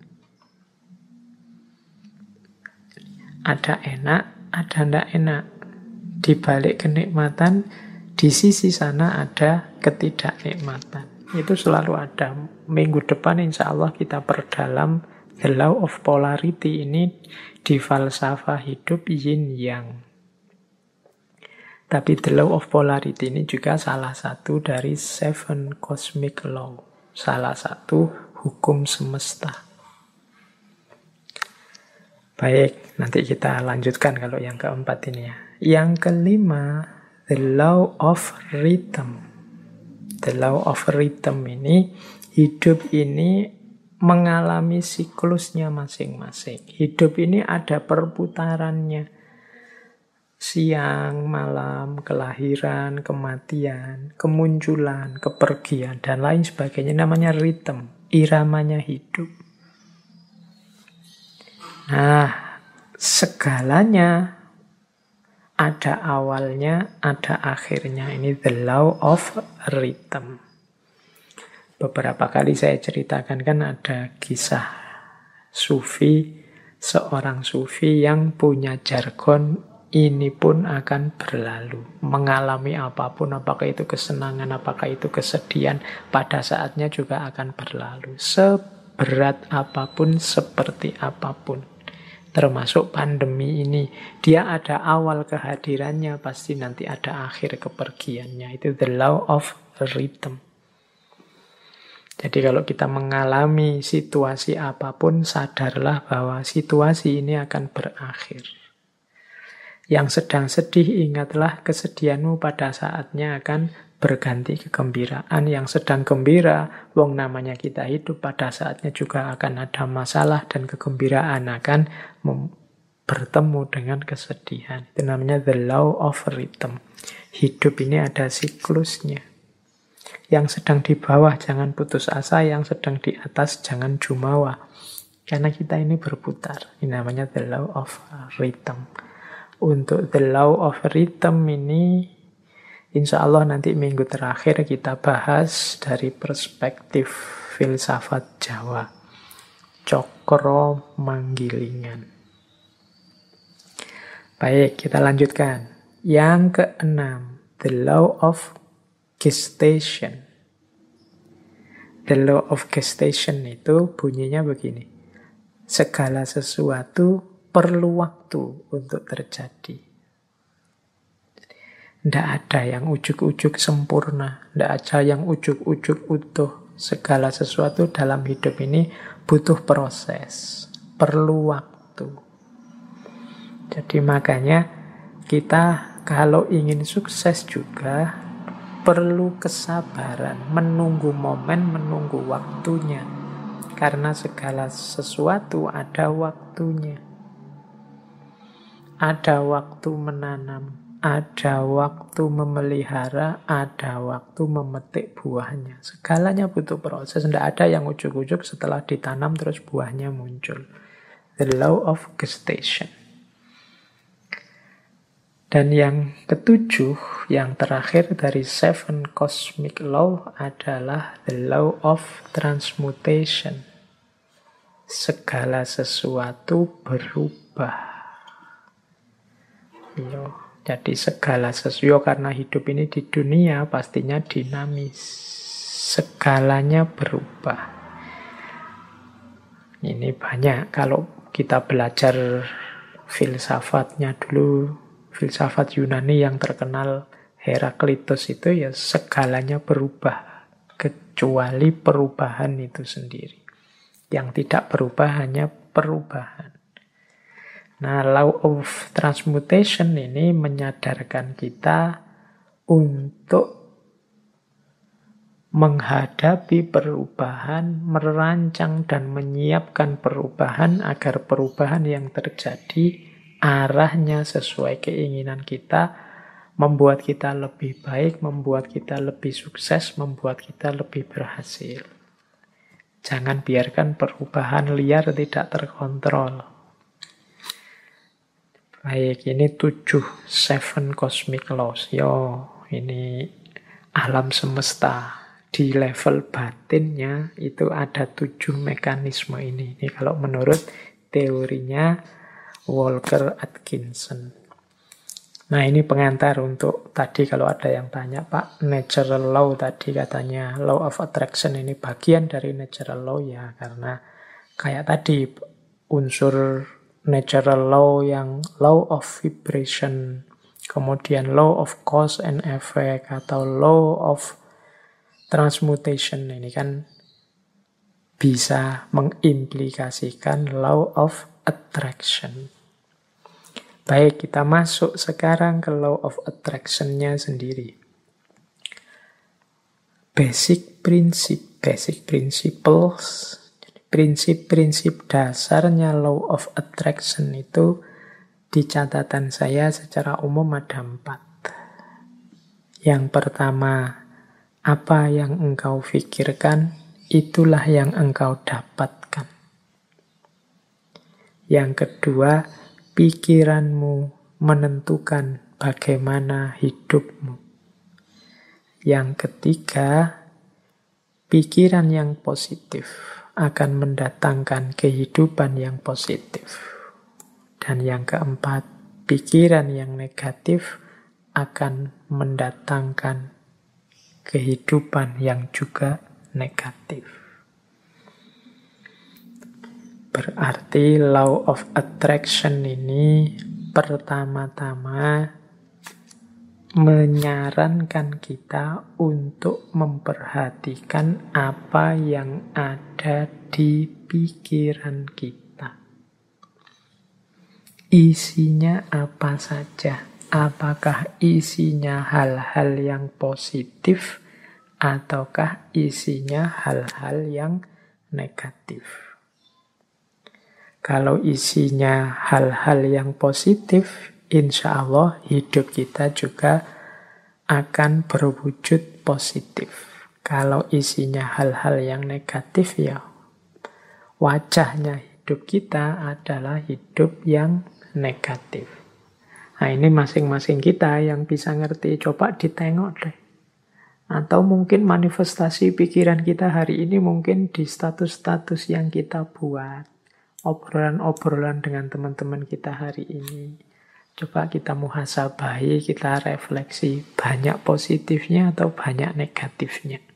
Ada enak, ada ndak enak. Di balik kenikmatan, di sisi sana ada ketidaknikmatan. Itu selalu ada. Minggu depan insya Allah kita perdalam the law of polarity ini di falsafah hidup yin yang. Tapi the law of polarity ini juga salah satu dari 7 cosmic law. Salah satu hukum semesta. Baik, nanti kita lanjutkan kalau yang keempat ini ya. Yang kelima, the law of rhythm. The law of rhythm ini, hidup ini mengalami siklusnya masing-masing. Hidup ini ada perputarannya. Siang, malam, kelahiran, kematian, kemunculan, kepergian, dan lain sebagainya. Namanya rhythm, iramanya hidup. Nah, segalanya ada awalnya, ada akhirnya. Ini the law of rhythm. Beberapa kali saya ceritakan kan ada kisah sufi, seorang sufi yang punya jargon, ini pun akan berlalu. Mengalami apapun, apakah itu kesenangan, apakah itu kesedihan, pada saatnya juga akan berlalu. Seberat apapun, seperti apapun. Termasuk pandemi ini. Dia ada awal kehadirannya, pasti nanti ada akhir kepergiannya. Itu the law of rhythm. Jadi kalau kita mengalami situasi apapun, sadarlah bahwa situasi ini akan berakhir. Yang sedang sedih, ingatlah kesedihanmu pada saatnya akan berganti kegembiraan. Yang sedang gembira, wong namanya kita hidup, pada saatnya juga akan ada masalah dan kegembiraan akan bertemu dengan kesedihan. Itu namanya the law of rhythm. Hidup ini ada siklusnya. Yang sedang di bawah jangan putus asa, yang sedang di atas jangan jumawa. Karena kita ini berputar. Ini namanya the law of rhythm. Untuk the law of rhythm ini, insya Allah nanti minggu terakhir kita bahas dari perspektif filsafat Jawa. Cokro Manggilingan. Baik, kita lanjutkan. Yang keenam, the law of gestation. The law of gestation itu bunyinya begini. Segala sesuatu perlu waktu untuk terjadi. Tidak ada yang ujuk-ujuk sempurna, tidak ada yang ujuk-ujuk utuh. Segala sesuatu dalam hidup ini butuh proses, perlu waktu. Jadi makanya kita kalau ingin sukses juga perlu kesabaran, menunggu momen, menunggu waktunya. Karena segala sesuatu ada waktunya. Ada waktu menanam, ada waktu memelihara, ada waktu memetik buahnya. Segalanya butuh proses. Tidak ada yang ujuk-ujuk setelah ditanam terus buahnya muncul. The law of gestation. Dan yang ketujuh, yang terakhir dari 7 cosmic law adalah the law of transmutation. Segala sesuatu berubah. Jadi segala sesuatu, karena hidup ini di dunia pastinya dinamis. Segalanya berubah. Ini banyak kalau kita belajar filsafatnya dulu. Filsafat Yunani yang terkenal Heraklitus itu ya segalanya berubah. Kecuali perubahan itu sendiri. Yang tidak berubah hanya perubahan. Nah, law of transmutation ini menyadarkan kita untuk menghadapi perubahan, merancang dan menyiapkan perubahan agar perubahan yang terjadi arahnya sesuai keinginan kita, membuat kita lebih baik, membuat kita lebih sukses, membuat kita lebih berhasil. Jangan biarkan perubahan liar tidak terkontrol. Baik, ini 7 cosmic laws. Ini alam semesta. Di level batinnya itu ada 7 mekanisme ini. Ini kalau menurut teorinya Walker Atkinson. Nah, ini pengantar untuk tadi kalau ada yang tanya, Pak, natural law tadi katanya law of attraction ini bagian dari natural law ya, karena kayak tadi unsur natural law yang law of vibration, kemudian law of cause and effect atau law of transmutation ini kan bisa mengimplikasikan law of attraction. Baik, kita masuk sekarang ke law of attraction-nya sendiri. Basic principles, prinsip-prinsip dasarnya law of attraction itu di catatan saya secara umum ada 4. Yang pertama, apa yang engkau pikirkan, itulah yang engkau dapatkan. Yang kedua, pikiranmu menentukan bagaimana hidupmu. Yang ketiga, pikiran yang positif akan mendatangkan kehidupan yang positif. Dan yang keempat, pikiran yang negatif akan mendatangkan kehidupan yang juga negatif. Berarti law of attraction ini pertama-tama menyarankan kita untuk memperhatikan apa yang ada di pikiran kita. Isinya apa saja? Apakah isinya hal-hal yang positif ataukah isinya hal-hal yang negatif? Kalau isinya hal-hal yang positif, insya Allah hidup kita juga akan berwujud positif. Kalau isinya hal-hal yang negatif, ya wajahnya hidup kita adalah hidup yang negatif. Nah, ini masing-masing kita yang bisa ngerti. Coba ditengok deh. Atau mungkin manifestasi pikiran kita hari ini mungkin di status-status yang kita buat. Obrolan-obrolan dengan teman-teman kita hari ini. Coba kita muhasabahi, kita refleksi. Banyak positifnya atau banyak negatifnya.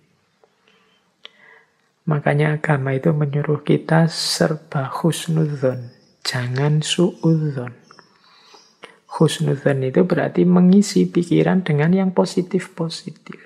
Makanya agama itu menyuruh kita serba husnudzon. Jangan suudzon. Husnudzon itu berarti mengisi pikiran dengan yang positif-positif.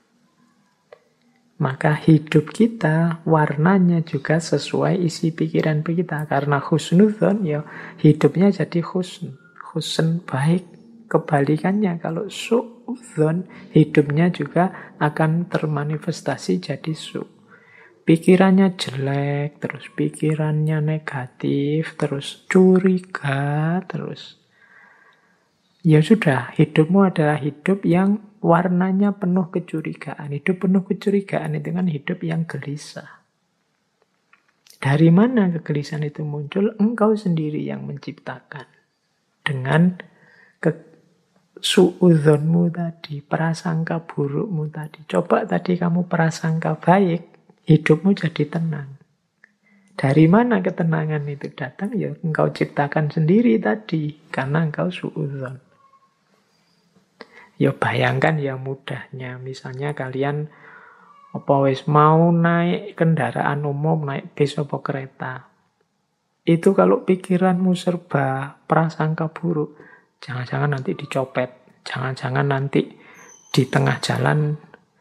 Maka hidup kita warnanya juga sesuai isi pikiran kita. Karena husnudzon, ya hidupnya jadi husn. Husn baik. Kebalikannya kalau suudzon, hidupnya juga akan termanifestasi jadi su. Pikirannya jelek, terus pikirannya negatif, terus curiga, terus. Ya sudah, hidupmu adalah hidup yang warnanya penuh kecurigaan. Hidup penuh kecurigaan itu kan hidup yang gelisah. Dari mana kegelisahan itu muncul? Engkau sendiri yang menciptakan. Dengan suudzonmu tadi, prasangka burukmu tadi. Coba tadi kamu prasangka baik, hidupmu jadi tenang. Dari mana ketenangan itu datang? Ya engkau ciptakan sendiri tadi, karena engkau suudzon. Ya bayangkan ya mudahnya, misalnya kalian mau naik kendaraan umum, naik bis atau kereta. Itu kalau pikiranmu serba prasangka buruk, jangan-jangan nanti dicopet, jangan-jangan nanti di tengah jalan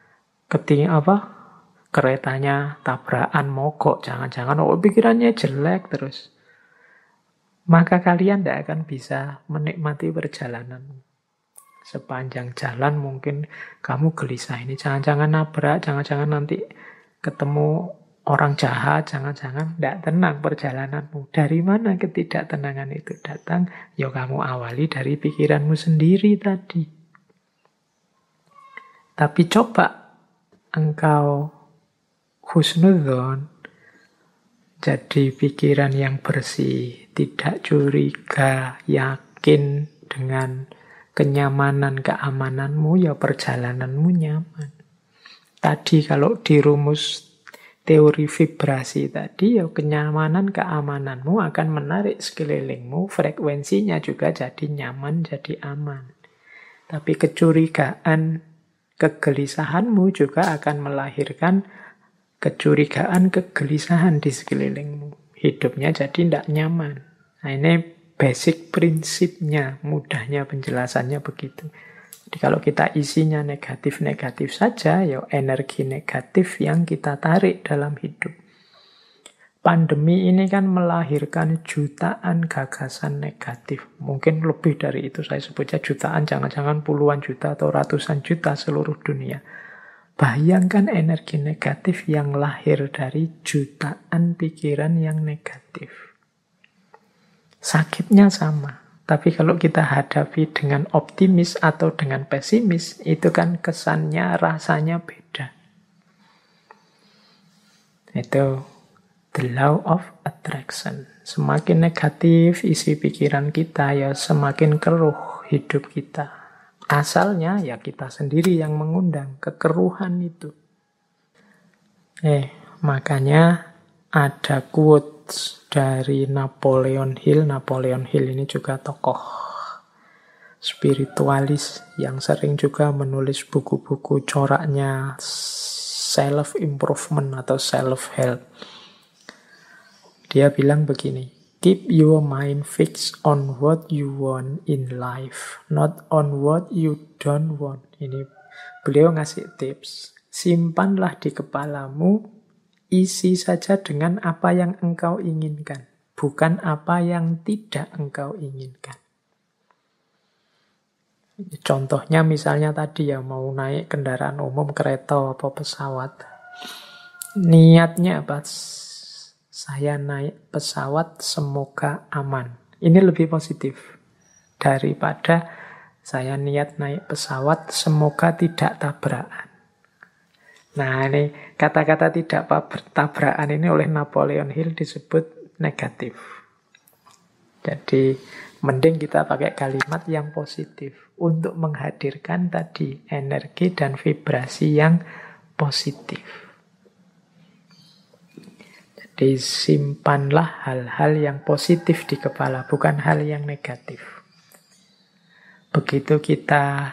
keretanya tabrakan mogok, jangan-jangan pikirannya jelek terus. Maka kalian tidak akan bisa menikmati perjalanan. Sepanjang jalan mungkin kamu gelisah ini, jangan-jangan nabrak, jangan-jangan nanti ketemu orang jahat, jangan-jangan tidak tenang perjalananmu. Dari mana ketidaktenangan itu datang? Ya kamu awali dari pikiranmu sendiri tadi. Tapi coba engkau husnudzon, jadi pikiran yang bersih, tidak curiga, yakin dengan kenyamanan, keamananmu, ya perjalananmu nyaman. Tadi kalau di rumus teori vibrasi tadi, ya kenyamanan, keamananmu akan menarik sekelilingmu, frekuensinya juga jadi nyaman, jadi aman. Tapi kecurigaan, kegelisahanmu juga akan melahirkan kecurigaan, kegelisahan di sekelilingmu. Hidupnya jadi tidak nyaman. Nah ini basic prinsipnya, mudahnya penjelasannya begitu. Jadi kalau kita isinya negatif-negatif saja, ya energi negatif yang kita tarik dalam hidup. Pandemi ini kan melahirkan jutaan gagasan negatif. Mungkin lebih dari itu, saya sebutnya jutaan, jangan-jangan puluhan juta atau ratusan juta seluruh dunia. Bayangkan energi negatif yang lahir dari jutaan pikiran yang negatif. Sakitnya sama. Tapi kalau kita hadapi dengan optimis atau dengan pesimis, itu kan kesannya, rasanya beda. Itu the law of attraction. Semakin negatif isi pikiran kita, ya semakin keruh hidup kita. Asalnya ya kita sendiri yang mengundang kekeruhan itu. Makanya ada quotes dari Napoleon Hill. Napoleon Hill ini juga tokoh spiritualis yang sering juga menulis buku-buku coraknya self-improvement atau self-help. Dia bilang begini, keep your mind fixed on what you want in life, not on what you don't want. Ini beliau ngasih tips. Simpanlah di kepalamu, isi saja dengan apa yang engkau inginkan, bukan apa yang tidak engkau inginkan. Contohnya misalnya tadi ya, mau naik kendaraan umum, kereta atau pesawat. Niatnya apa? Saya naik pesawat semoga aman. Ini lebih positif daripada saya niat naik pesawat semoga tidak tabrakan. Nah ini kata-kata tidak tabrakan ini oleh Napoleon Hill disebut negatif. Jadi mending kita pakai kalimat yang positif untuk menghadirkan tadi energi dan vibrasi yang positif. Jadi simpanlah hal-hal yang positif di kepala, bukan hal yang negatif. Begitu kita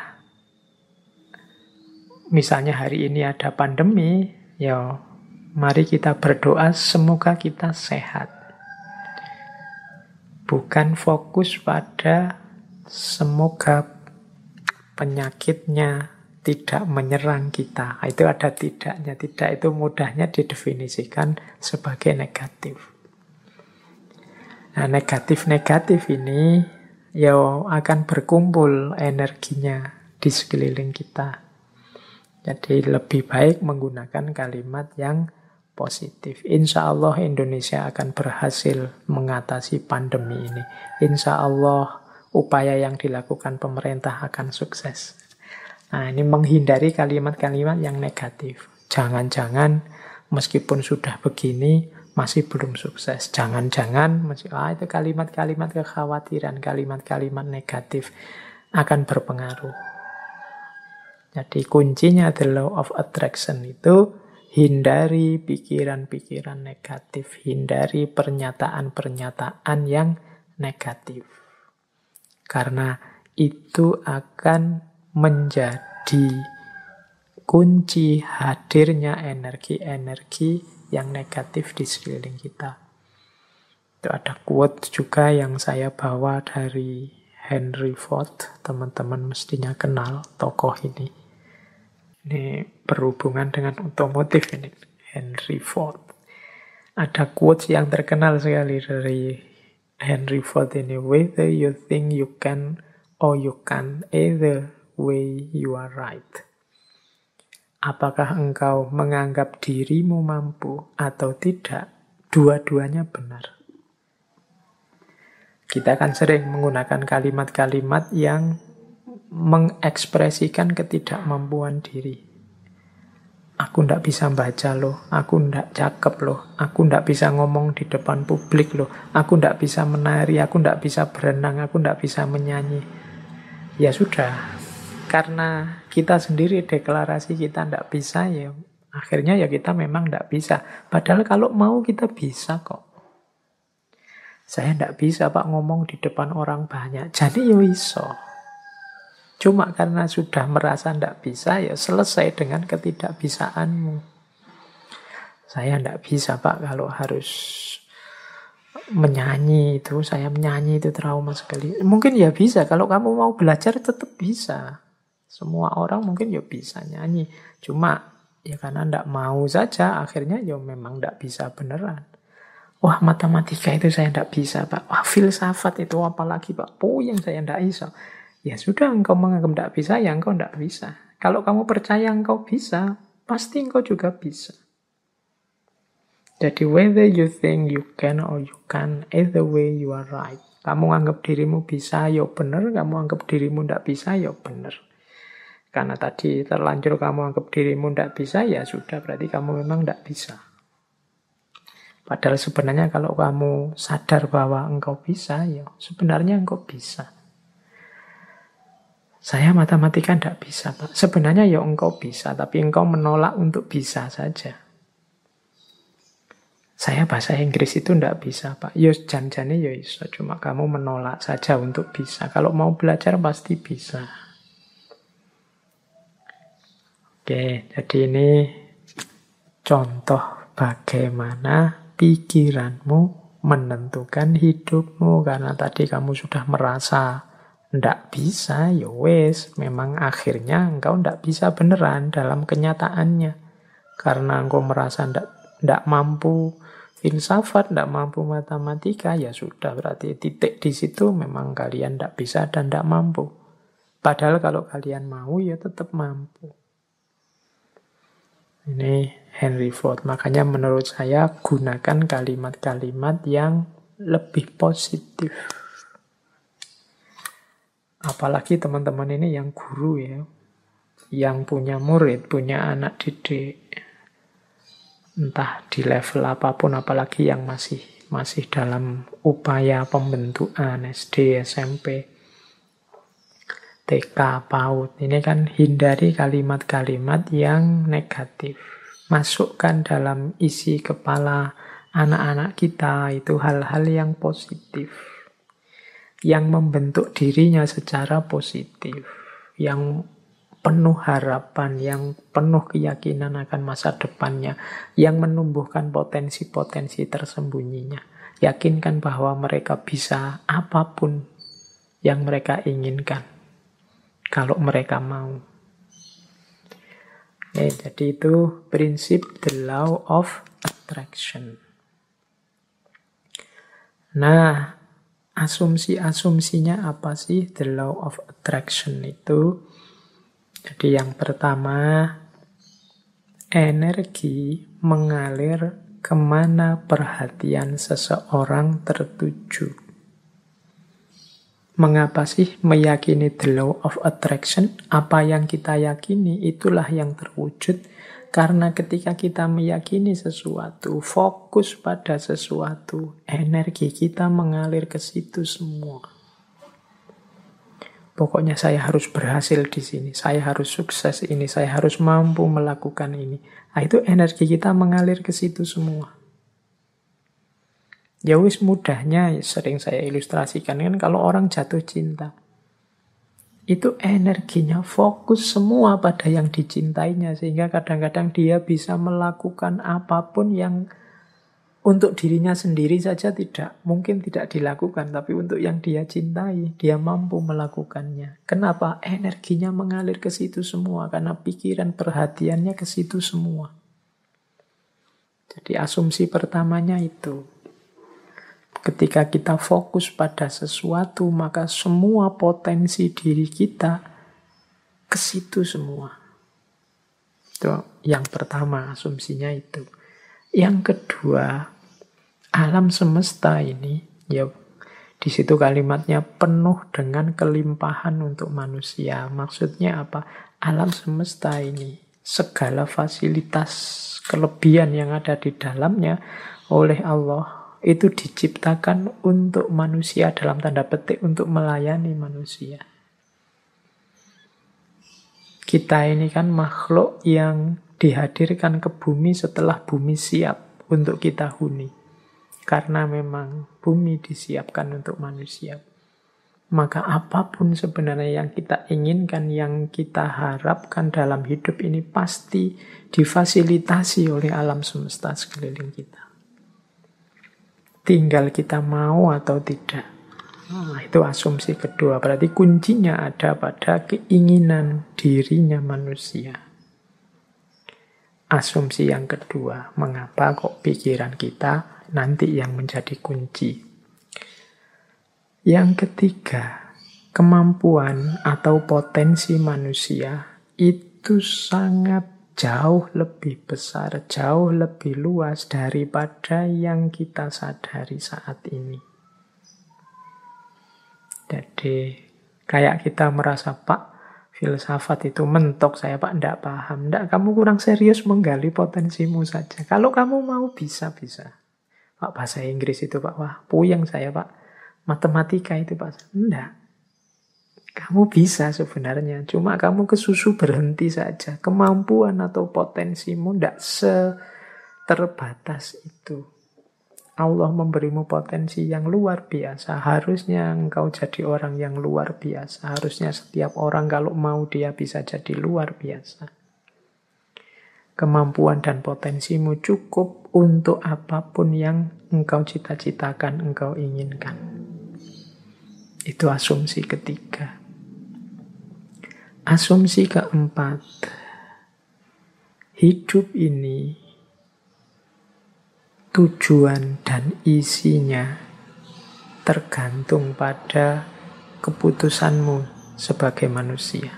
misalnya hari ini ada pandemi, ya mari kita berdoa semoga kita sehat. Bukan fokus pada semoga penyakitnya tidak menyerang kita. Itu ada tidaknya. Tidak itu mudahnya didefinisikan sebagai negatif. Nah, negatif-negatif ini ya akan berkumpul energinya di sekeliling kita. Jadi lebih baik menggunakan kalimat yang positif. Insya Allah Indonesia akan berhasil mengatasi pandemi ini. Insya Allah upaya yang dilakukan pemerintah akan sukses. Nah, ini menghindari kalimat-kalimat yang negatif. Jangan-jangan meskipun sudah begini masih belum sukses. Jangan-jangan itu kalimat-kalimat kekhawatiran, kalimat-kalimat negatif akan berpengaruh. Jadi kuncinya the law of attraction itu hindari pikiran-pikiran negatif, hindari pernyataan-pernyataan yang negatif. Karena itu akan menjadi kunci hadirnya energi-energi yang negatif di sekeliling kita. Itu ada quote juga yang saya bawa dari Henry Ford. Teman-teman mestinya kenal tokoh ini. Ini berhubungan dengan otomotif ini. Henry Ford. Ada quotes yang terkenal sekali dari Henry Ford ini. Whether you think you can or you can't, either way you are right. Apakah engkau menganggap dirimu mampu atau tidak, dua-duanya benar. Kita akan sering menggunakan kalimat-kalimat yang mengekspresikan ketidakmampuan diri. Aku ndak bisa baca loh, aku ndak cakep loh, aku ndak bisa ngomong di depan publik loh, aku ndak bisa menari, aku ndak bisa berenang, aku ndak bisa menyanyi. Ya sudah, karena kita sendiri deklarasi kita ndak bisa, ya akhirnya ya kita memang ndak bisa. Padahal kalau mau kita bisa kok. Saya ndak bisa Pak ngomong di depan orang banyak, jadi ya iso. Cuma karena sudah merasa ndak bisa, ya selesai dengan ketidakbisaanmu. Saya ndak bisa Pak kalau harus menyanyi itu, saya menyanyi itu trauma sekali. Mungkin ya bisa, kalau kamu mau belajar tetap bisa. Semua orang mungkin ya bisa nyanyi. Cuma ya karena ndak mau saja, akhirnya ya memang ndak bisa beneran. Wah, matematika itu saya ndak bisa Pak. Wah, filsafat itu apalagi Pak. Puyeng saya ndak bisa. Ya sudah, engkau menganggap ndak bisa, ya engkau ndak bisa. Kalau kamu percaya engkau bisa, pasti engkau juga bisa. Jadi whether you think you can or you can't, either way you are right. Kamu anggap dirimu bisa, ya benar. Kamu anggap dirimu ndak bisa, ya benar. Karena tadi terlanjur kamu anggap dirimu ndak bisa, ya sudah, berarti kamu memang ndak bisa. Padahal sebenarnya kalau kamu sadar bahwa engkau bisa, ya sebenarnya engkau bisa. Saya matematika ndak bisa, Pak. Sebenarnya ya engkau bisa, tapi engkau menolak untuk bisa saja. Saya bahasa Inggris itu ndak bisa, Pak. Ya jan-jane ya iso, cuma kamu menolak saja untuk bisa. Kalau mau belajar pasti bisa. Oke, jadi ini contoh bagaimana pikiranmu menentukan hidupmu. Karena tadi kamu sudah merasa ndak bisa, ya wes, memang akhirnya engkau ndak bisa beneran dalam kenyataannya. Karena engkau merasa ndak mampu filsafat, ndak mampu matematika, ya sudah, berarti titik di situ memang kalian ndak bisa dan ndak mampu. Padahal kalau kalian mau, ya tetap mampu. Ini Henry Ford. Makanya menurut saya gunakan kalimat-kalimat yang lebih positif. Apalagi teman-teman ini yang guru ya, yang punya murid, punya anak didik, entah di level apapun, apalagi yang masih dalam upaya pembentukan SD, SMP, TK, PAUD. Ini kan hindari kalimat-kalimat yang negatif. Masukkan dalam isi kepala anak-anak kita itu hal-hal yang positif, yang membentuk dirinya secara positif, yang penuh harapan, yang penuh keyakinan akan masa depannya, yang menumbuhkan potensi-potensi tersembunyinya. Yakinkan bahwa mereka bisa apapun yang mereka inginkan. Kalau mereka mau. Jadi itu prinsip the law of attraction. Nah, asumsi-asumsinya apa sih the law of attraction itu? Jadi yang pertama, energi mengalir kemana perhatian seseorang tertuju. Mengapa sih meyakini the law of attraction? Apa yang kita yakini itulah yang terwujud. Karena ketika kita meyakini sesuatu, fokus pada sesuatu, energi kita mengalir ke situ semua. Pokoknya saya harus berhasil di sini, saya harus sukses ini, saya harus mampu melakukan ini. Nah, itu energi kita mengalir ke situ semua. Ya wis mudahnya sering saya ilustrasikan kan kalau orang jatuh cinta. Itu energinya fokus semua pada yang dicintainya. Sehingga kadang-kadang dia bisa melakukan apapun yang untuk dirinya sendiri saja mungkin tidak dilakukan. Tapi untuk yang dia cintai, dia mampu melakukannya. Kenapa? Energinya mengalir ke situ semua. Karena pikiran perhatiannya ke situ semua. Jadi asumsi pertamanya itu. Ketika kita fokus pada sesuatu, maka semua potensi diri kita ke situ semua. Itu yang pertama, asumsinya itu. Yang kedua, alam semesta ini, ya di situ kalimatnya penuh dengan kelimpahan untuk manusia. Maksudnya apa? Alam semesta ini, segala fasilitas kelebihan yang ada di dalamnya oleh Allah itu diciptakan untuk manusia, dalam tanda petik untuk melayani manusia. Kita ini kan makhluk yang dihadirkan ke bumi setelah bumi siap untuk kita huni. Karena memang bumi disiapkan untuk manusia. Maka apapun sebenarnya yang kita inginkan, yang kita harapkan dalam hidup ini pasti difasilitasi oleh alam semesta sekeliling kita. Tinggal kita mau atau tidak. Nah, itu asumsi kedua. Berarti kuncinya ada pada keinginan dirinya manusia. Asumsi yang kedua, mengapa kok pikiran kita nanti yang menjadi kunci. Yang ketiga, kemampuan atau potensi manusia itu sangat jauh lebih besar, jauh lebih luas daripada yang kita sadari saat ini. Jadi, kayak kita merasa, Pak, filsafat itu mentok, saya Pak enggak paham. Enggak, kamu kurang serius menggali potensimu saja. Kalau kamu mau bisa. Pak, bahasa Inggris itu Pak, wah puyeng saya Pak. Matematika itu Pak, enggak. Kamu bisa sebenarnya, cuma kamu kesusu berhenti saja. Kemampuan atau potensimu tidak terbatas itu. Allah memberimu potensi yang luar biasa. Harusnya engkau jadi orang yang luar biasa. Harusnya setiap orang kalau mau dia bisa jadi luar biasa. Kemampuan dan potensimu cukup untuk apapun yang engkau cita-citakan, engkau inginkan. Itu asumsi ketiga. Asumsi keempat, hidup ini, tujuan dan isinya tergantung pada keputusanmu sebagai manusia.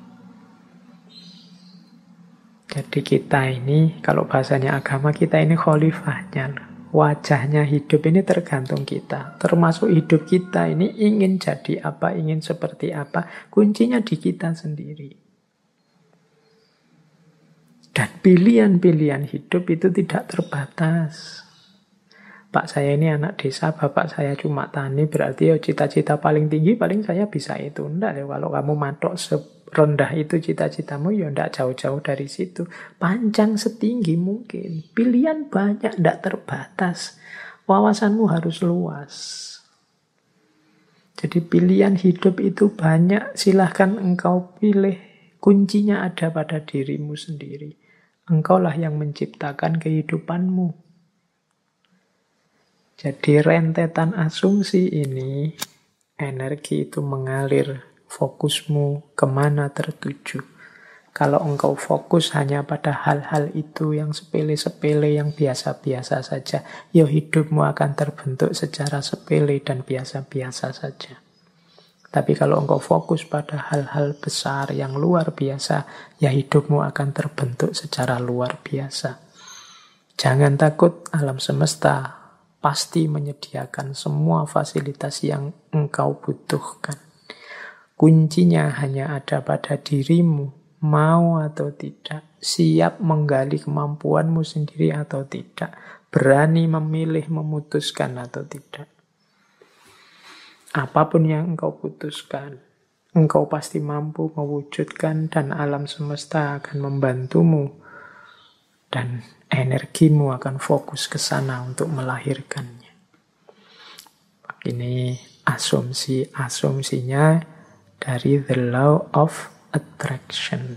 Jadi kita ini, kalau bahasanya agama, kita ini khalifahnya. Wajahnya hidup ini tergantung kita. Termasuk hidup kita ini ingin jadi apa, ingin seperti apa. Kuncinya di kita sendiri. Dan pilihan-pilihan hidup itu tidak terbatas. Pak saya ini anak desa, bapak saya cuma tani, berarti ya cita-cita paling tinggi, paling saya bisa itu. Enggak ya, kalau kamu matok serendah itu cita-citamu, ya enggak jauh-jauh dari situ. Panjang setinggi mungkin. Pilihan banyak, enggak terbatas. Wawasanmu harus luas. Jadi pilihan hidup itu banyak, silahkan engkau pilih. Kuncinya ada pada dirimu sendiri. Engkaulah yang menciptakan kehidupanmu. Jadi rentetan asumsi ini, energi itu mengalir, fokusmu kemana tertuju. Kalau engkau fokus hanya pada hal-hal itu yang sepele-sepele, yang biasa-biasa saja, ya hidupmu akan terbentuk secara sepele dan biasa-biasa saja. Tapi kalau engkau fokus pada hal-hal besar yang luar biasa, ya hidupmu akan terbentuk secara luar biasa. Jangan takut, alam semesta pasti menyediakan semua fasilitas yang engkau butuhkan. Kuncinya hanya ada pada dirimu, mau atau tidak, siap menggali kemampuanmu sendiri atau tidak, berani memilih, memutuskan atau tidak. Apapun yang engkau putuskan, engkau pasti mampu mewujudkan dan alam semesta akan membantumu dan energimu akan fokus ke sana untuk melahirkannya. Ini asumsinya dari the law of attraction.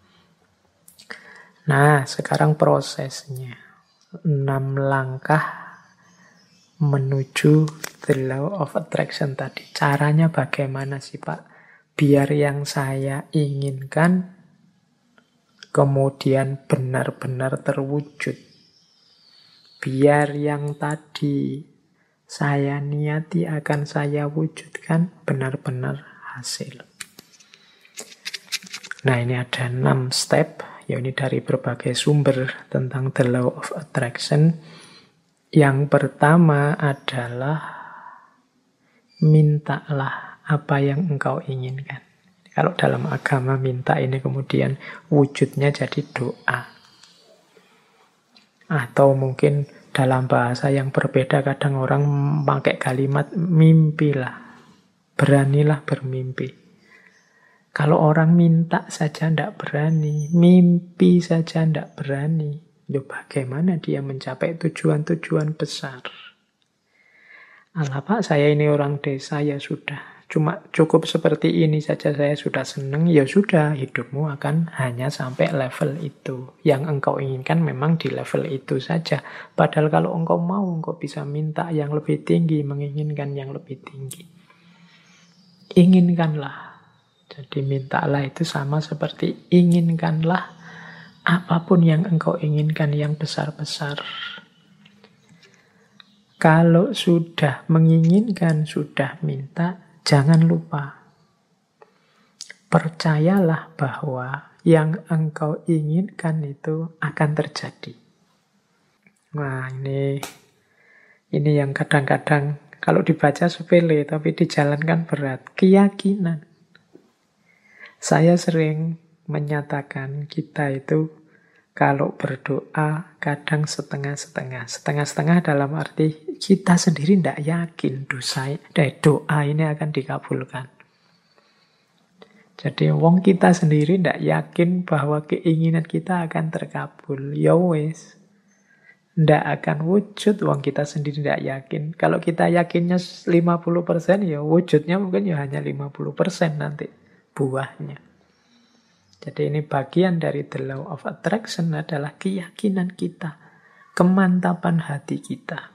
Nah, sekarang prosesnya. 6 langkah menuju the law of attraction tadi. Caranya bagaimana sih, Pak? Biar yang saya inginkan kemudian benar-benar terwujud. Biar yang tadi saya niati akan saya wujudkan benar-benar hasil. Nah, ini ada 6 step, ya ini dari berbagai sumber tentang the law of attraction. Yang pertama adalah mintalah apa yang engkau inginkan. Kalau dalam agama minta ini kemudian wujudnya jadi doa. Atau mungkin dalam bahasa yang berbeda kadang orang pakai kalimat mimpilah. Beranilah bermimpi. Kalau orang minta saja tidak berani, mimpi saja tidak berani, loh, bagaimana dia mencapai tujuan-tujuan besar? Alah Pak, saya ini orang desa, ya sudah. Cuma cukup seperti ini saja saya sudah senang, ya sudah. Hidupmu akan hanya sampai level itu. Yang engkau inginkan memang di level itu saja. Padahal kalau engkau mau, engkau bisa minta yang lebih tinggi, menginginkan yang lebih tinggi. Inginkanlah. Jadi mintalah itu sama seperti inginkanlah apapun yang engkau inginkan yang besar-besar. Kalau sudah menginginkan, sudah minta, jangan lupa. Percayalah bahwa yang engkau inginkan itu akan terjadi. Nah, ini yang kadang-kadang kalau dibaca sepele, tapi dijalankan berat. Keyakinan. Saya sering menyatakan kita itu kalau berdoa kadang setengah-setengah. Setengah-setengah dalam arti kita sendiri tidak yakin doa ini akan dikabulkan. Jadi wong kita sendiri tidak yakin bahwa keinginan kita akan terkabul. Ya wes, tidak akan wujud wong kita sendiri tidak yakin. Kalau kita yakinnya 50%, ya wujudnya mungkin ya hanya 50% nanti buahnya. Jadi ini bagian dari the law of attraction adalah keyakinan kita, kemantapan hati kita.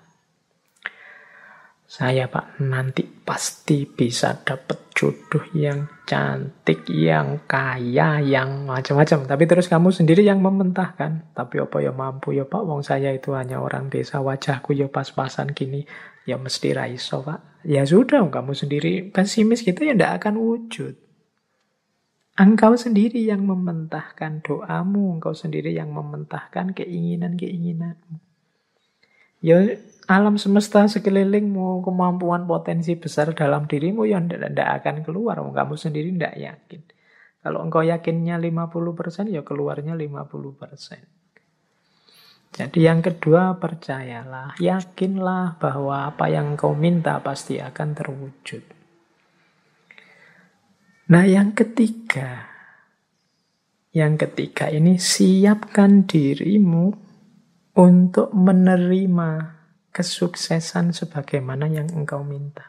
Saya Pak nanti pasti bisa dapat jodoh yang cantik, yang kaya, yang macam-macam. Tapi terus kamu sendiri yang mementahkan. Tapi apa ya mampu ya Pak, wong saya itu hanya orang desa, wajahku ya pas-pasan gini. Ya mesti raiso Pak. Ya sudah, kamu sendiri pesimis gitu ya tidak akan wujud. Engkau sendiri yang mementahkan doamu, engkau sendiri yang mementahkan keinginan-keinginanmu. Ya alam semesta sekelilingmu, kemampuan potensi besar dalam dirimu yang tidak akan keluar. Kamu sendiri tidak yakin. Kalau engkau yakinnya 50%, ya keluarnya 50%. Jadi yang kedua, percayalah, yakinlah bahwa apa yang engkau minta pasti akan terwujud. Nah yang ketiga ini siapkan dirimu untuk menerima kesuksesan sebagaimana yang engkau minta.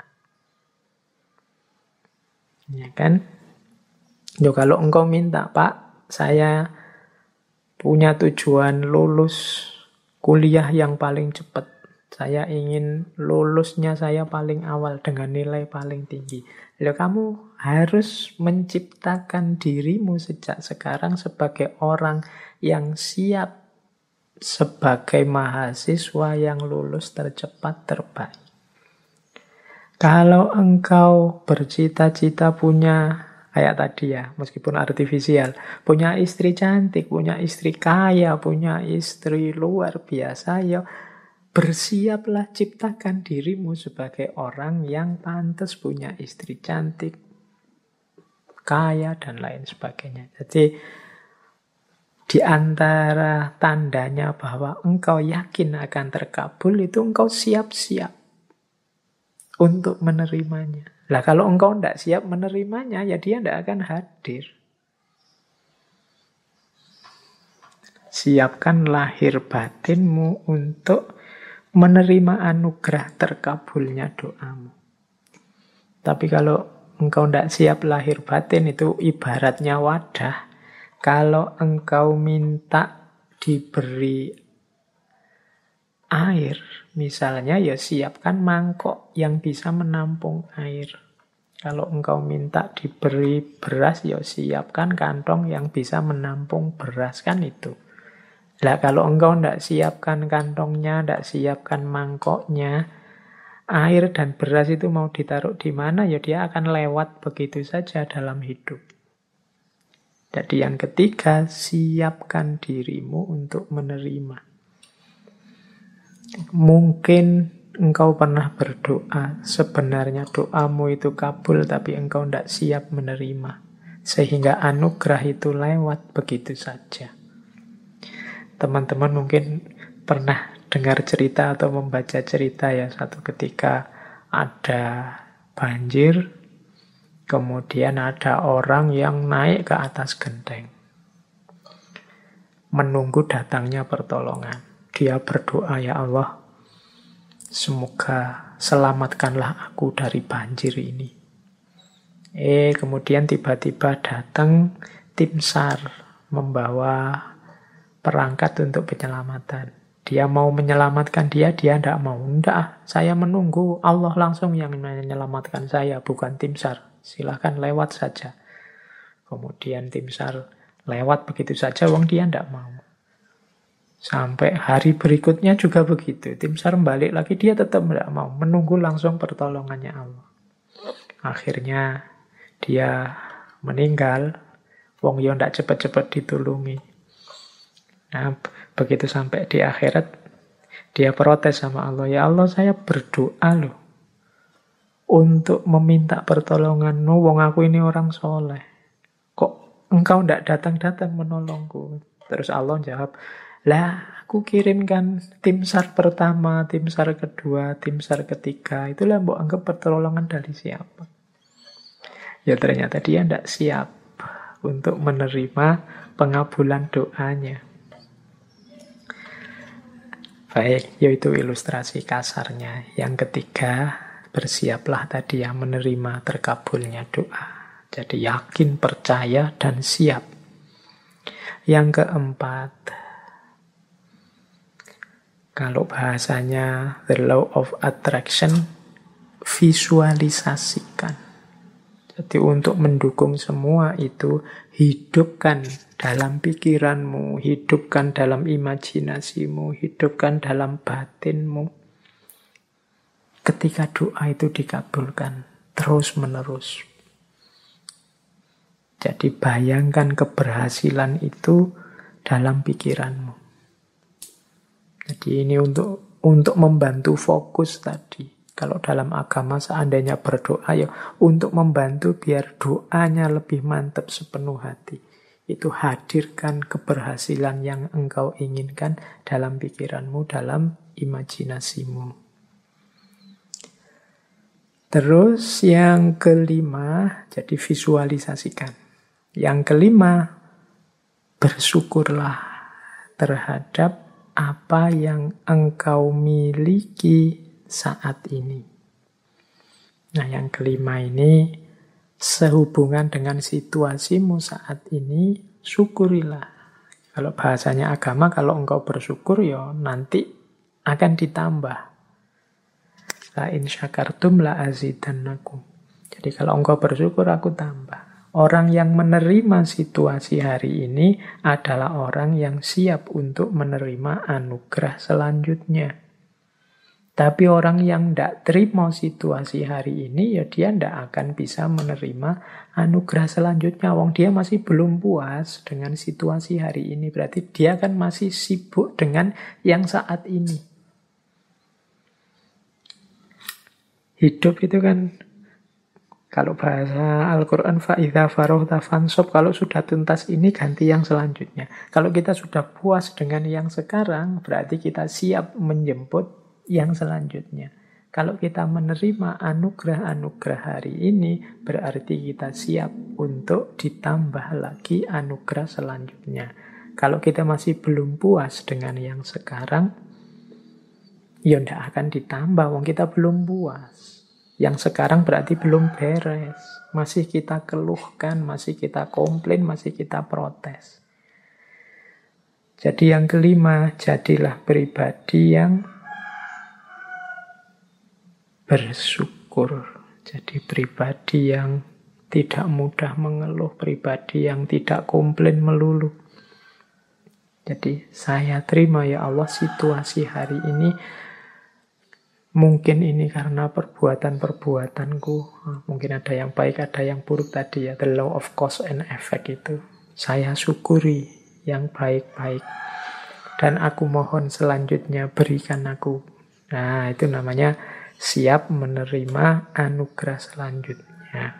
Ya kan? Yo kalau engkau minta, Pak, saya punya tujuan lulus kuliah yang paling cepat. Saya ingin lulusnya saya paling awal dengan nilai paling tinggi. Loh, kamu harus menciptakan dirimu sejak sekarang sebagai orang yang siap sebagai mahasiswa yang lulus tercepat terbaik. Kalau engkau bercita-cita punya, kayak tadi ya, meskipun artifisial, punya istri cantik, punya istri kaya, punya istri luar biasa, ya bersiaplah ciptakan dirimu sebagai orang yang pantas punya istri cantik, kaya, dan lain sebagainya. Jadi, di antara tandanya bahwa engkau yakin akan terkabul, itu engkau siap-siap untuk menerimanya. Lah kalau engkau tidak siap menerimanya, ya dia tidak akan hadir. Siapkan lahir batinmu untuk menerima anugerah terkabulnya doamu. Tapi kalau engkau tidak siap lahir batin, itu ibaratnya wadah. Kalau engkau minta diberi air, misalnya, ya siapkan mangkok yang bisa menampung air. Kalau engkau minta diberi beras, ya siapkan kantong yang bisa menampung beras, kan itu. Lah kalau engkau tidak siapkan kantongnya, tidak siapkan mangkoknya, air dan beras itu mau ditaruh di mana, ya dia akan lewat begitu saja dalam hidup. Jadi yang ketiga, siapkan dirimu untuk menerima. Mungkin engkau pernah berdoa, sebenarnya doamu itu kabul, tapi engkau tidak siap menerima. Sehingga anugerah itu lewat begitu saja. Teman-teman mungkin pernah dengar cerita atau membaca cerita ya, satu ketika ada banjir, kemudian ada orang yang naik ke atas genteng, menunggu datangnya pertolongan. Dia berdoa, ya Allah, semoga selamatkanlah aku dari banjir ini. Kemudian tiba-tiba datang tim SAR membawa perangkat untuk penyelamatan. Dia mau menyelamatkan dia tidak mau. Tidak, saya menunggu Allah langsung yang menyelamatkan saya, bukan tim SAR. Silahkan lewat saja. Kemudian tim SAR lewat begitu saja, wong dia tidak mau. Sampai hari berikutnya juga begitu. Tim SAR balik lagi, dia tetap tidak mau. Menunggu langsung pertolongannya Allah. Akhirnya dia meninggal. Wong yo tidak cepat-cepat ditulungi. Nah, begitu sampai di akhirat, dia protes sama Allah. Ya Allah, saya berdoa loh untuk meminta pertolongan-Mu. Wong aku ini orang soleh. Kok engkau tidak datang-datang menolongku? Terus Allah jawab, lah aku kirimkan tim SAR pertama, tim SAR kedua, tim SAR ketiga. Itulah mbok anggap pertolongan dari siapa? Ya ternyata dia tidak siap untuk menerima pengabulan doanya. Baik, yaitu ilustrasi kasarnya. Yang ketiga, bersiaplah tadi ya menerima terkabulnya doa. Jadi yakin, percaya, dan siap. Yang keempat, kalau bahasanya the law of attraction, visualisasikan. Jadi untuk mendukung semua itu, hidupkan dalam pikiranmu, hidupkan dalam imajinasimu, hidupkan dalam batinmu. Ketika doa itu dikabulkan, terus-menerus. Jadi bayangkan keberhasilan itu dalam pikiranmu. Jadi ini untuk membantu fokus tadi. Kalau dalam agama seandainya berdoa, ya untuk membantu biar doanya lebih mantap sepenuh hati. Itu hadirkan keberhasilan yang engkau inginkan dalam pikiranmu, dalam imajinasimu. Terus yang kelima, jadi visualisasikan. Yang kelima, bersyukurlah terhadap apa yang engkau miliki saat ini. Nah, yang kelima ini sehubungan dengan situasimu saat ini, syukurilah. Kalau bahasanya agama, kalau engkau bersyukur, ya nanti akan ditambah. La in syakartum la azidannakum. Jadi kalau engkau bersyukur, aku tambah. Orang yang menerima situasi hari ini adalah orang yang siap untuk menerima anugerah selanjutnya. Tapi orang yang tidak terima situasi hari ini, ya dia tidak akan bisa menerima anugerah selanjutnya. Wong dia masih belum puas dengan situasi hari ini. Berarti dia kan masih sibuk dengan yang saat ini. Hidup itu kan, kalau bahasa Al-Quran, fa'idha farohta fansop, kalau sudah tuntas ini ganti yang selanjutnya. Kalau kita sudah puas dengan yang sekarang, berarti kita siap menjemput yang selanjutnya. Kalau kita menerima anugerah-anugerah hari ini, berarti kita siap untuk ditambah lagi anugerah selanjutnya. Kalau kita masih belum puas dengan yang sekarang, ya tidak akan ditambah, wong kita belum puas. Yang sekarang berarti belum beres. Masih kita keluhkan, masih kita komplain, masih kita protes. Jadi yang kelima, jadilah pribadi yang bersyukur. Jadi pribadi yang tidak mudah mengeluh, pribadi yang tidak komplain melulu. Jadi saya terima ya Allah situasi hari ini. Mungkin ini karena perbuatan-perbuatanku. Mungkin ada yang baik, ada yang buruk tadi ya. The law of cause and effect itu. Saya syukuri yang baik-baik. Dan aku mohon selanjutnya berikan aku. Nah, itu namanya siap menerima anugerah selanjutnya.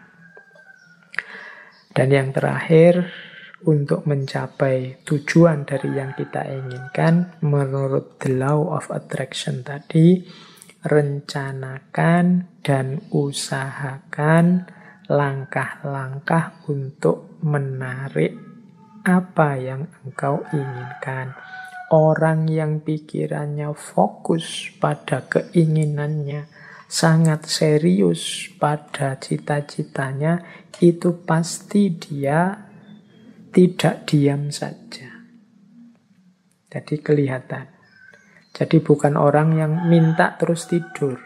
Dan yang terakhir, untuk mencapai tujuan dari yang kita inginkan, menurut the law of attraction tadi, rencanakan dan usahakan langkah-langkah untuk menarik apa yang engkau inginkan. Orang yang pikirannya fokus pada keinginannya, sangat serius pada cita-citanya, itu pasti dia tidak diam saja. Jadi kelihatan. Jadi bukan orang yang minta terus tidur.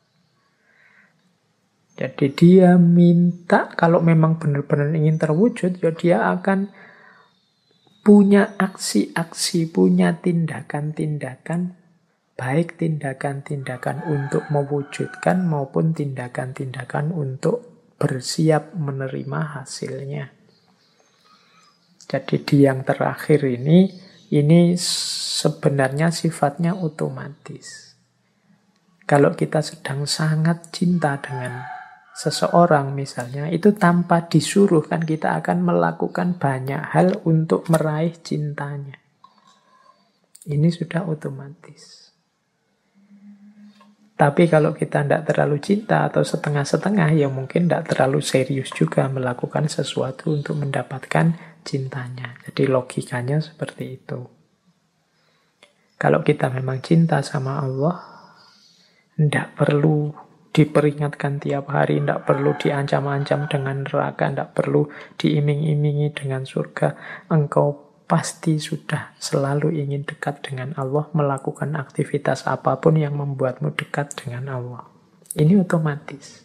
Jadi dia minta, kalau memang benar-benar ingin terwujud, ya dia akan punya aksi-aksi, punya tindakan-tindakan, baik tindakan-tindakan untuk mewujudkan maupun tindakan-tindakan untuk bersiap menerima hasilnya. Jadi di yang terakhir ini sebenarnya sifatnya otomatis. Kalau kita sedang sangat cinta dengan seseorang misalnya, itu tanpa disuruh kan kita akan melakukan banyak hal untuk meraih cintanya. Ini sudah otomatis. Tapi kalau kita tidak terlalu cinta atau setengah-setengah, ya mungkin tidak terlalu serius juga melakukan sesuatu untuk mendapatkan cintanya. Jadi logikanya seperti itu. Kalau kita memang cinta sama Allah, tidak perlu diperingatkan tiap hari, tidak perlu diancam-ancam dengan neraka, tidak perlu diiming-imingi dengan surga. Engkau pasti sudah selalu ingin dekat dengan Allah, melakukan aktivitas apapun yang membuatmu dekat dengan Allah. Ini otomatis.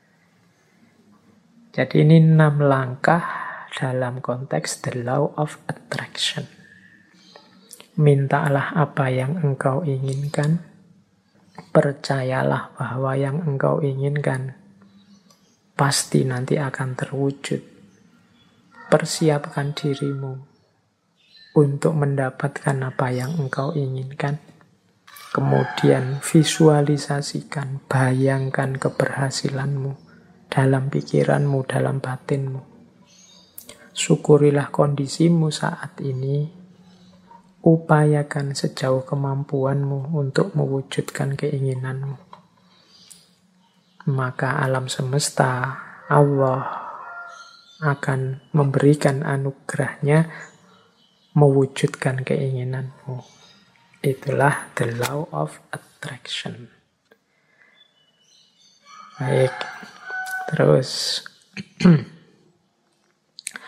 Jadi ini 6 langkah dalam konteks the law of attraction. Mintalah apa yang engkau inginkan. Percayalah bahwa yang engkau inginkan pasti nanti akan terwujud. Persiapkan dirimu untuk mendapatkan apa yang engkau inginkan. Kemudian visualisasikan, bayangkan keberhasilanmu dalam pikiranmu, dalam batinmu. Syukurilah kondisimu saat ini. Upayakan sejauh kemampuanmu untuk mewujudkan keinginanmu. Maka alam semesta, Allah akan memberikan anugerahnya mewujudkan keinginanmu. Itulah the law of attraction. Baik, terus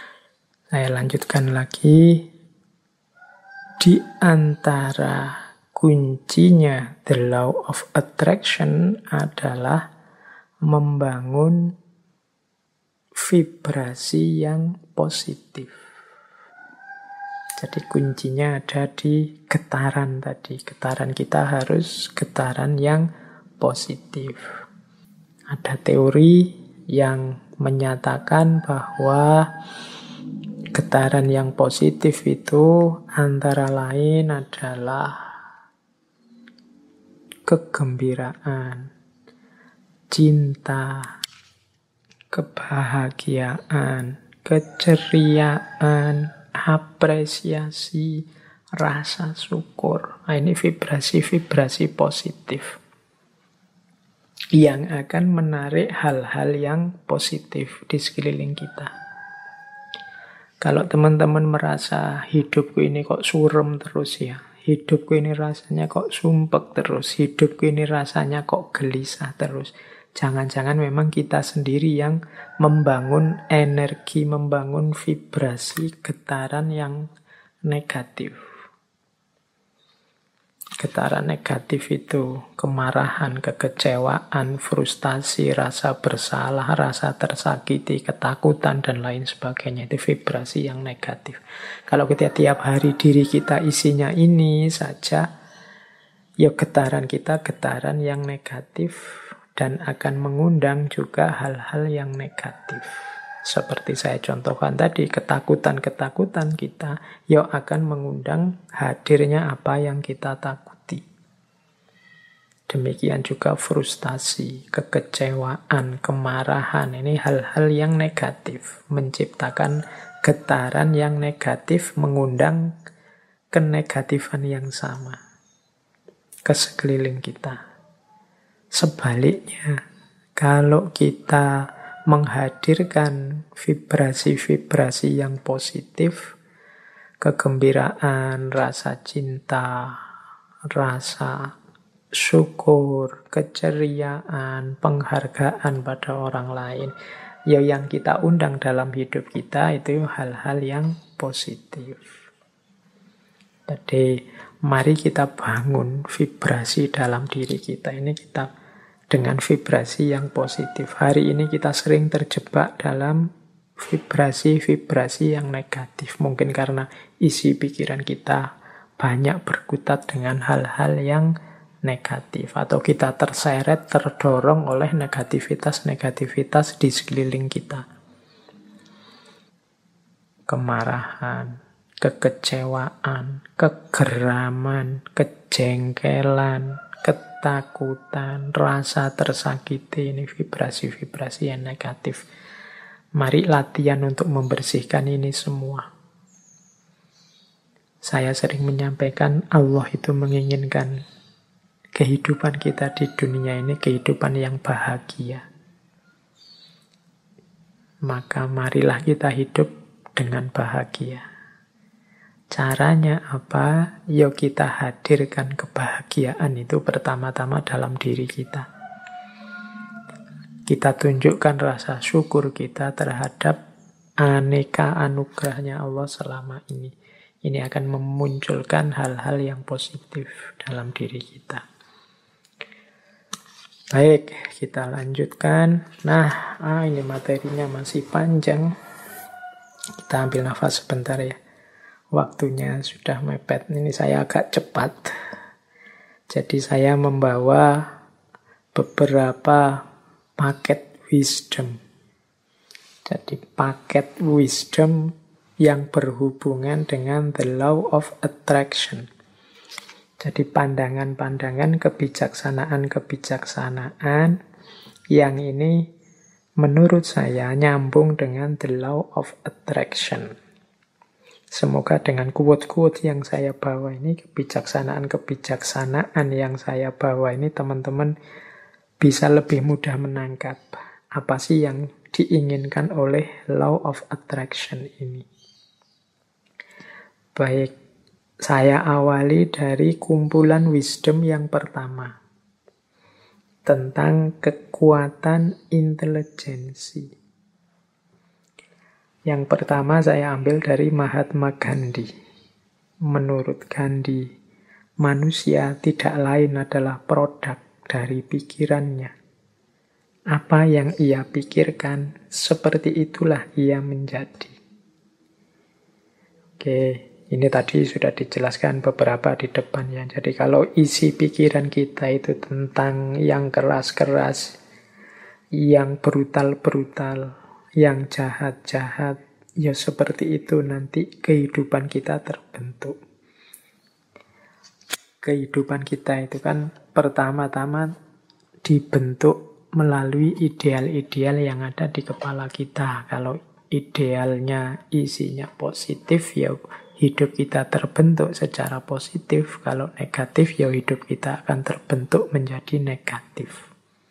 saya lanjutkan lagi. Di antara kuncinya the law of attraction adalah membangun vibrasi yang positif. Jadi kuncinya ada di getaran tadi. Getaran kita harus getaran yang positif. Ada teori yang menyatakan bahwa getaran yang positif itu antara lain adalah kegembiraan, cinta, kebahagiaan, keceriaan, apresiasi, rasa syukur. Nah, ini vibrasi-vibrasi positif yang akan menarik hal-hal yang positif di sekeliling kita. Kalau teman-teman merasa hidupku ini kok surem terus ya, hidupku ini rasanya kok sumpek terus, hidupku ini rasanya kok gelisah terus, jangan-jangan memang kita sendiri yang membangun energi, membangun vibrasi getaran yang negatif. Getaran negatif itu kemarahan, kekecewaan, frustasi, rasa bersalah, rasa tersakiti, ketakutan, dan lain sebagainya. Itu vibrasi yang negatif. Kalau kita tiap hari diri kita isinya ini saja, ya getaran kita getaran yang negatif dan akan mengundang juga hal-hal yang negatif. Seperti saya contohkan tadi, ketakutan-ketakutan kita ya akan mengundang hadirnya apa yang kita takuti. Demikian juga frustasi, kekecewaan, kemarahan, ini hal-hal yang negatif. Menciptakan getaran yang negatif, mengundang kenegatifan yang sama ke sekeliling kita. Sebaliknya, kalau kita menghadirkan vibrasi-vibrasi yang positif, kegembiraan, rasa cinta, rasa syukur, keceriaan, penghargaan pada orang lain, ya yang kita undang dalam hidup kita itu hal-hal yang positif. Jadi mari kita bangun vibrasi dalam diri kita. Ini kita dengan vibrasi yang positif. Hari ini kita sering terjebak dalam vibrasi-vibrasi yang negatif. Mungkin karena isi pikiran kita banyak berkutat dengan hal-hal yang negatif. Atau kita terseret, terdorong oleh negativitas-negativitas di sekeliling kita. Kemarahan, kekecewaan, kegeraman, kejengkelan, ketakutan, rasa tersakiti, ini vibrasi-vibrasi yang negatif. Mari latihan untuk membersihkan ini semua. Saya sering menyampaikan Allah itu menginginkan kehidupan kita di dunia ini kehidupan yang bahagia. Maka marilah kita hidup dengan bahagia. Caranya apa? Yuk kita hadirkan kebahagiaan itu pertama-tama dalam diri kita. Kita tunjukkan rasa syukur kita terhadap aneka anugerahnya Allah selama ini. Ini akan memunculkan hal-hal yang positif dalam diri kita. Baik, kita lanjutkan. Nah, ini materinya masih panjang. Kita ambil nafas sebentar ya. Waktunya sudah mepet. Ini saya agak cepat. Jadi saya membawa beberapa paket wisdom. Jadi paket wisdom yang berhubungan dengan the law of attraction. Jadi pandangan-pandangan kebijaksanaan-kebijaksanaan yang ini menurut saya nyambung dengan the law of attraction. Semoga dengan quote-quote yang saya bawa ini, kebijaksanaan-kebijaksanaan yang saya bawa ini, teman-teman bisa lebih mudah menangkap apa sih yang diinginkan oleh law of attraction ini. Baik, saya awali dari kumpulan wisdom yang pertama. Tentang kekuatan intelijensi. Yang pertama saya ambil dari Mahatma Gandhi. Menurut Gandhi, Manusia tidak lain adalah produk dari pikirannya. Apa yang ia pikirkan, seperti itulah ia menjadi. Oke, ini tadi sudah dijelaskan beberapa di depan ya. Jadi kalau isi pikiran kita itu tentang yang keras-keras, yang brutal-brutal, yang jahat-jahat, ya seperti itu nanti kehidupan kita terbentuk. Kehidupan kita itu kan pertama-tama dibentuk melalui ideal-ideal yang ada di kepala kita. Kalau idealnya isinya positif, ya hidup kita terbentuk secara positif. Kalau negatif, ya hidup kita akan terbentuk menjadi negatif.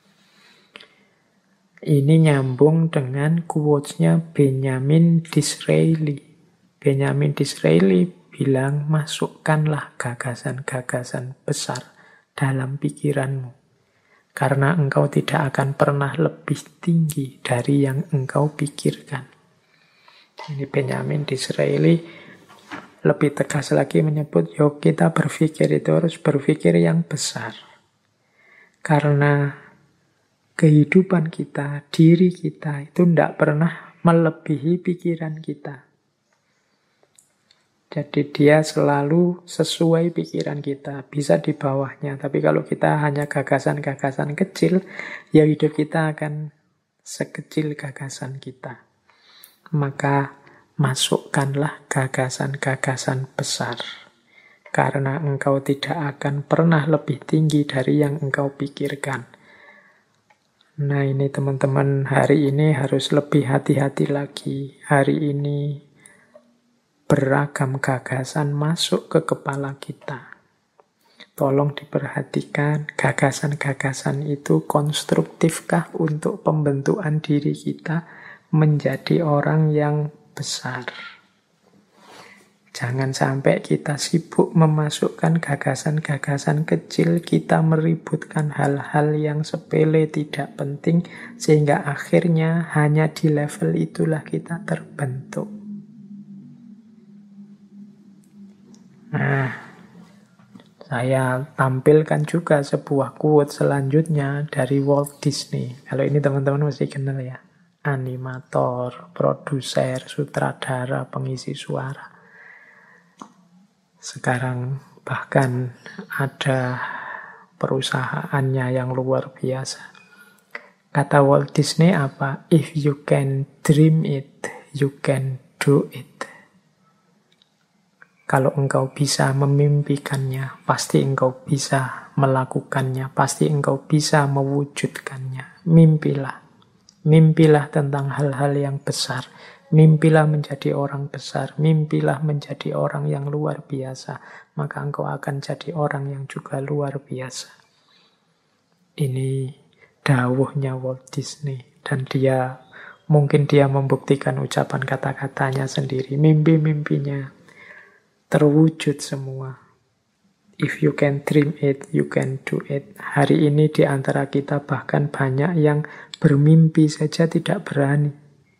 Ini nyambung dengan quotes-nya Benjamin Disraeli. Benjamin Disraeli bilang, masukkanlah gagasan-gagasan besar dalam pikiranmu. Karena engkau tidak akan pernah lebih tinggi dari yang engkau pikirkan. Ini Benjamin Disraeli lebih tegas lagi menyebut, yuk kita berpikir itu harus berpikir yang besar. Karena kehidupan kita, diri kita itu tidak pernah melebihi pikiran kita. Jadi dia selalu sesuai pikiran kita, bisa di bawahnya. Tapi kalau kita hanya gagasan-gagasan kecil, ya hidup kita akan sekecil gagasan kita. Maka masukkanlah gagasan-gagasan besar. Karena engkau tidak akan pernah lebih tinggi dari yang engkau pikirkan. Nah ini teman-teman, hari ini harus lebih hati-hati lagi. Hari ini beragam gagasan masuk ke kepala kita. Tolong diperhatikan, gagasan-gagasan itu konstruktifkah untuk pembentukan diri kita menjadi orang yang besar. Jangan sampai kita sibuk memasukkan gagasan-gagasan kecil, kita meributkan hal-hal yang sepele tidak penting, sehingga akhirnya hanya di level itulah kita terbentuk. Nah, saya tampilkan juga sebuah quote selanjutnya dari Walt Disney. Kalau ini teman-teman mesti kenal ya. Animator, produser, sutradara, pengisi suara. Sekarang bahkan ada perusahaannya yang luar biasa. Kata Walt Disney apa? If you can dream it, you can do it. Kalau engkau bisa memimpikannya, pasti engkau bisa melakukannya, pasti engkau bisa mewujudkannya. Mimpilah. Mimpilah tentang hal-hal yang besar. Mimpilah menjadi orang besar. Mimpilah menjadi orang yang luar biasa. Maka engkau akan jadi orang yang juga luar biasa. Ini dawuhnya Walt Disney. Dan mungkin dia membuktikan ucapan kata-katanya sendiri. Mimpi-mimpinya terwujud semua. If you can dream it, you can do it. Hari ini di antara kita bahkan banyak yang bermimpi saja tidak berani.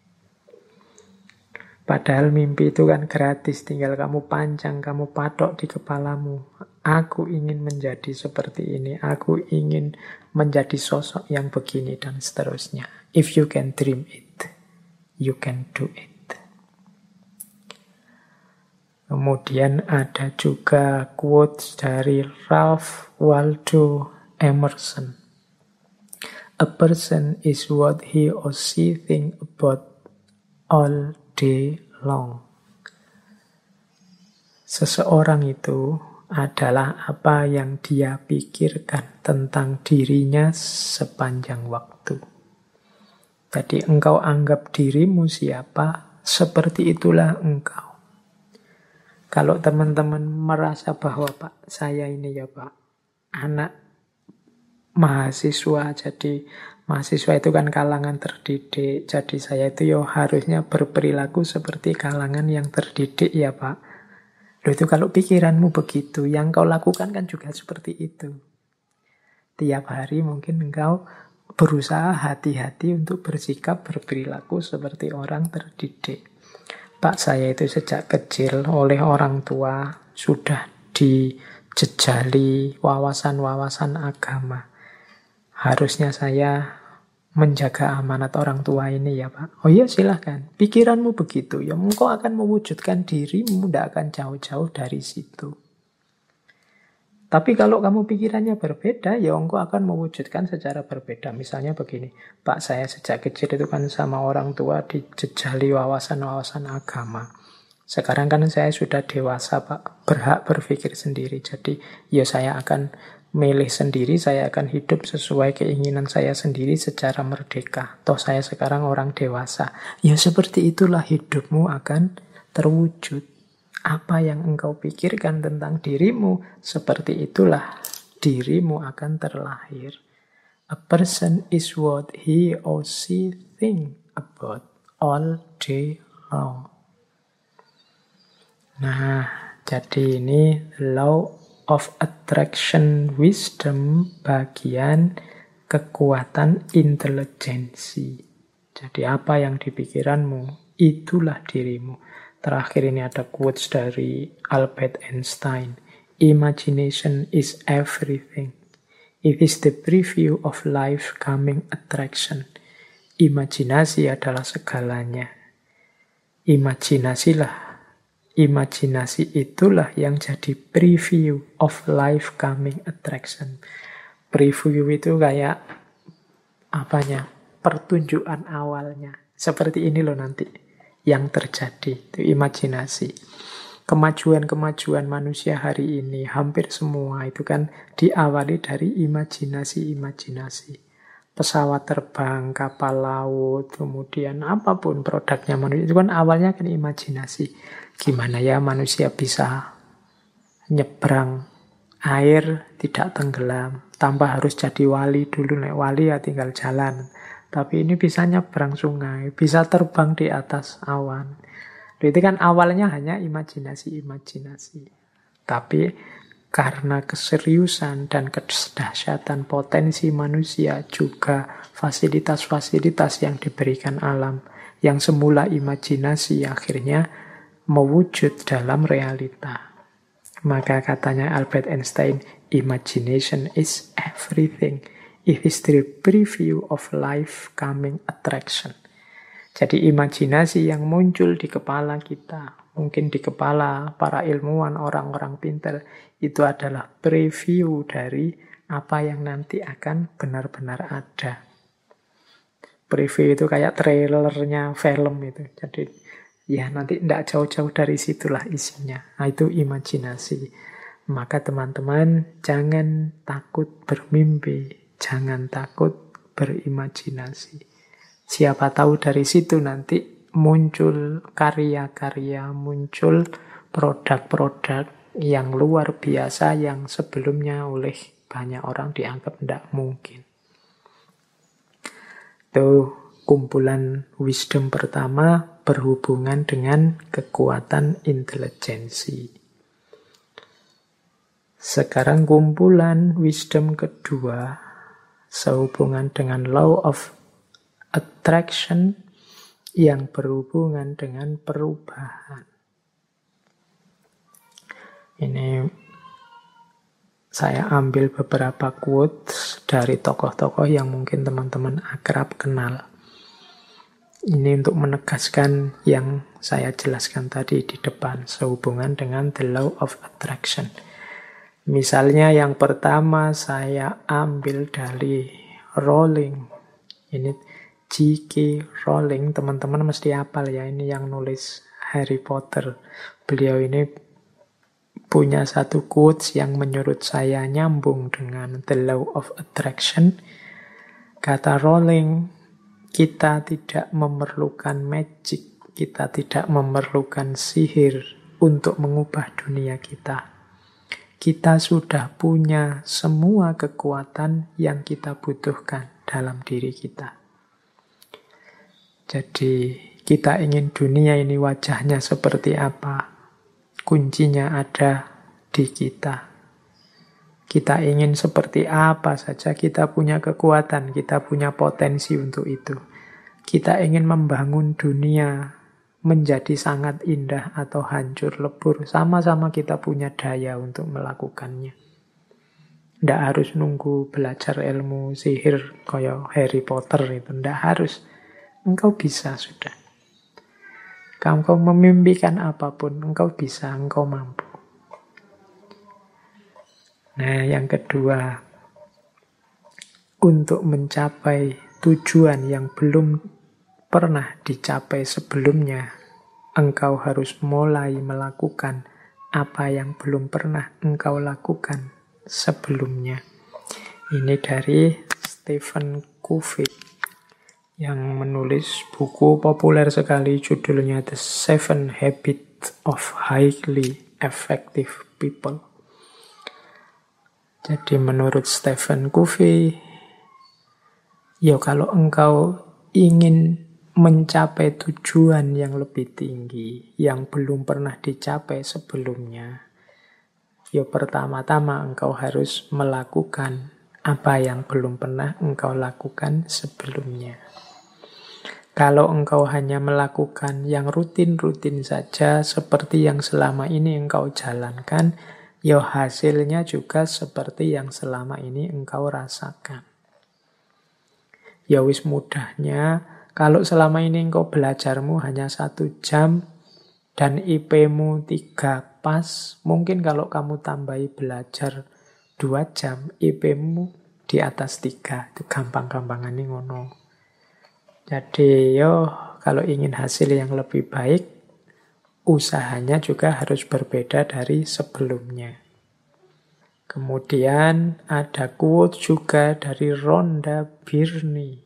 Padahal mimpi itu kan gratis, tinggal kamu pancang, kamu patok di kepalamu. Aku ingin menjadi seperti ini, aku ingin menjadi sosok yang begini, dan seterusnya. If you can dream it, you can do it. Kemudian ada juga quotes dari Ralph Waldo Emerson. A person is what he or she think about all day long. Seseorang itu adalah apa yang dia pikirkan tentang dirinya sepanjang waktu. Jadi engkau anggap dirimu siapa, seperti itulah engkau. Kalau teman-teman merasa bahwa Pak, saya ini ya Pak, anak mahasiswa, jadi mahasiswa itu kan kalangan terdidik, jadi saya itu ya harusnya berperilaku seperti kalangan yang terdidik ya Pak. Loh itu kalau pikiranmu begitu, yang kau lakukan kan juga seperti itu. Tiap hari mungkin engkau berusaha hati-hati untuk bersikap, berperilaku seperti orang terdidik. Pak, saya itu sejak kecil oleh orang tua sudah jejali wawasan-wawasan agama. Harusnya saya menjaga amanat orang tua ini ya Pak. Oh iya silahkan, pikiranmu begitu. Ya engkau akan mewujudkan dirimu, tidak akan jauh-jauh dari situ. Tapi kalau kamu pikirannya berbeda, ya engkau akan mewujudkan secara berbeda. Misalnya begini, Pak saya sejak kecil itu kan sama orang tua dijejali wawasan-wawasan agama. Sekarang kan saya sudah dewasa Pak, berhak berpikir sendiri. Jadi ya saya akan milih sendiri, saya akan hidup sesuai keinginan saya sendiri secara merdeka. Toh saya sekarang orang dewasa. Ya seperti itulah hidupmu akan terwujud. Apa yang engkau pikirkan tentang dirimu, seperti itulah dirimu akan terlahir. A person is what he or she think about all day long. Nah, jadi ini law of attraction wisdom bagian kekuatan intelijensi. Jadi apa yang dipikiranmu, itulah dirimu. Terakhir ini ada quotes dari Albert Einstein. Imagination is everything. It is the preview of life coming attraction. Imajinasi adalah segalanya. Imajinasi itulah yang jadi preview of life coming attraction. Preview itu kayak pertunjukan awalnya. Seperti ini loh nanti yang terjadi, itu imajinasi. Kemajuan-kemajuan manusia hari ini, hampir semua itu kan diawali dari imajinasi-imajinasi. Pesawat terbang, kapal laut, kemudian apapun produknya manusia, itu kan awalnya kan imajinasi. Gimana ya manusia bisa nyebrang air tidak tenggelam, tanpa harus jadi wali dulu, nek wali ya tinggal jalan. Tapi ini bisa nyebrang sungai, bisa terbang di atas awan. Itu kan awalnya hanya imajinasi-imajinasi. Tapi karena keseriusan dan kedahsyatan potensi manusia, juga fasilitas-fasilitas yang diberikan alam, yang semula imajinasi akhirnya mewujud dalam realita. Maka katanya Albert Einstein, imagination is everything. It is the preview of life coming attraction. Jadi imajinasi yang muncul di kepala kita, mungkin di kepala para ilmuwan, orang-orang pintar, itu adalah preview dari apa yang nanti akan benar-benar ada. Preview itu kayak trailernya film itu. Jadi ya nanti tidak jauh-jauh dari situlah isinya. Nah itu imajinasi. Maka teman-teman jangan takut bermimpi. Jangan takut berimajinasi. Siapa tahu dari situ nanti muncul karya-karya, muncul produk-produk yang luar biasa yang sebelumnya oleh banyak orang dianggap tidak mungkin. Itu kumpulan wisdom pertama berhubungan dengan kekuatan intelijensi. Sekarang kumpulan wisdom kedua sehubungan dengan law of attraction yang berhubungan dengan perubahan. Ini saya ambil beberapa quotes dari tokoh-tokoh yang mungkin teman-teman akrab kenal. Ini untuk menegaskan yang saya jelaskan tadi di depan, sehubungan dengan the law of attraction. Misalnya yang pertama saya ambil dari Rowling. Ini J.K. Rowling, teman-teman mesti hafal ya, ini yang nulis Harry Potter. Beliau ini punya satu quotes yang menurut saya nyambung dengan the law of attraction. Kata Rowling, kita tidak memerlukan magic, kita tidak memerlukan sihir untuk mengubah dunia kita. Kita sudah punya semua kekuatan yang kita butuhkan dalam diri kita. Jadi kita ingin dunia ini wajahnya seperti apa? Kuncinya ada di kita. Kita ingin seperti apa saja, kita punya kekuatan, kita punya potensi untuk itu. Kita ingin membangun dunia menjadi sangat indah atau hancur lebur, sama-sama kita punya daya untuk melakukannya. Nggak harus nunggu belajar ilmu sihir kayak Harry Potter itu, nggak harus. Engkau bisa sudah. Engkau memimpikan apapun, engkau bisa, engkau mampu. Nah, yang kedua, untuk mencapai tujuan yang belum pernah dicapai sebelumnya, engkau harus mulai melakukan apa yang belum pernah engkau lakukan sebelumnya. Ini dari Stephen Covey yang menulis buku populer sekali, judulnya The 7 Habits of Highly Effective People. Jadi menurut Stephen Covey, ya kalau engkau ingin mencapai tujuan yang lebih tinggi, yang belum pernah dicapai sebelumnya, ya pertama-tama engkau harus melakukan apa yang belum pernah engkau lakukan sebelumnya. Kalau engkau hanya melakukan yang rutin-rutin saja, seperti yang selama ini engkau jalankan, ya hasilnya juga seperti yang selama ini engkau rasakan. Ya wis mudahnya, kalau selama ini engkau belajarmu hanya 1 jam dan IP-mu 3 pas, mungkin kalau kamu tambahi belajar 2 jam, IP-mu di atas 3. Itu gampang-gampangan ini ngono. Jadi kalau ingin hasil yang lebih baik, usahanya juga harus berbeda dari sebelumnya. Kemudian ada quote juga dari Rhonda Byrne.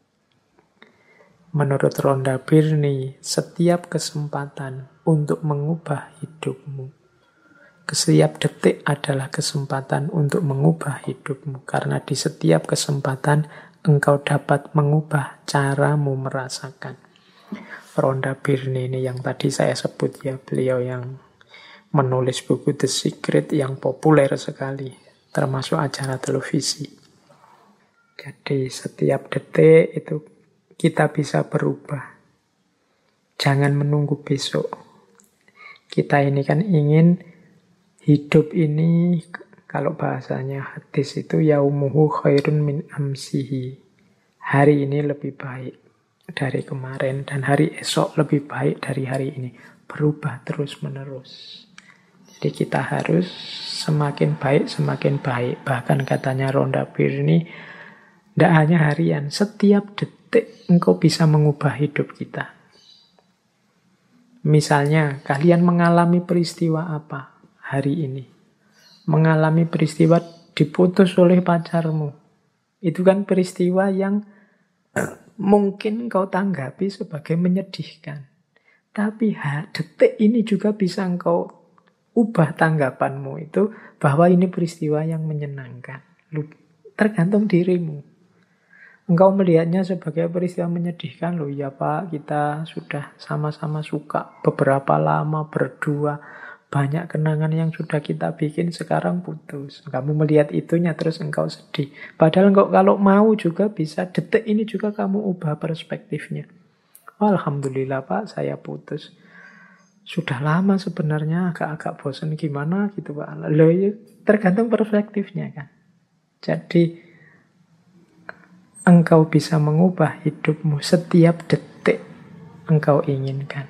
Menurut Rhonda Byrne, setiap kesempatan untuk mengubah hidupmu, setiap detik adalah kesempatan untuk mengubah hidupmu. Karena di setiap kesempatan engkau dapat mengubah caramu merasakan. Rhonda Byrne ini yang tadi saya sebut ya, beliau yang menulis buku The Secret yang populer sekali, termasuk acara televisi. Jadi setiap detik itu kita bisa berubah. Jangan menunggu besok. Kita ini kan ingin hidup ini, kalau bahasanya hadis itu yaumuhu khairun min amsihi. Hari ini lebih baik dari kemarin dan hari esok lebih baik dari hari ini. Berubah terus-menerus. Jadi kita harus semakin baik, semakin baik. Bahkan katanya Rhonda Byrne, tidak hanya harian, setiap detik engkau bisa mengubah hidup kita. Misalnya, kalian mengalami peristiwa apa hari ini? Mengalami peristiwa diputus oleh pacarmu. Itu kan peristiwa yang mungkin kau tanggapi sebagai menyedihkan. Tapi detik ini juga bisa engkau ubah tanggapanmu itu bahwa ini peristiwa yang menyenangkan. Tergantung dirimu. Engkau melihatnya sebagai peristiwa menyedihkan. Loh ya Pak, kita sudah sama-sama suka beberapa lama berdua. Banyak kenangan yang sudah kita bikin sekarang putus. Kamu melihat itunya terus engkau sedih. Padahal engkau kalau mau juga bisa detik ini juga kamu ubah perspektifnya. Alhamdulillah Pak, saya putus. Sudah lama sebenarnya, agak-agak bosan gimana gitu Pak. Loh ya, tergantung perspektifnya kan. Jadi engkau bisa mengubah hidupmu setiap detik engkau inginkan.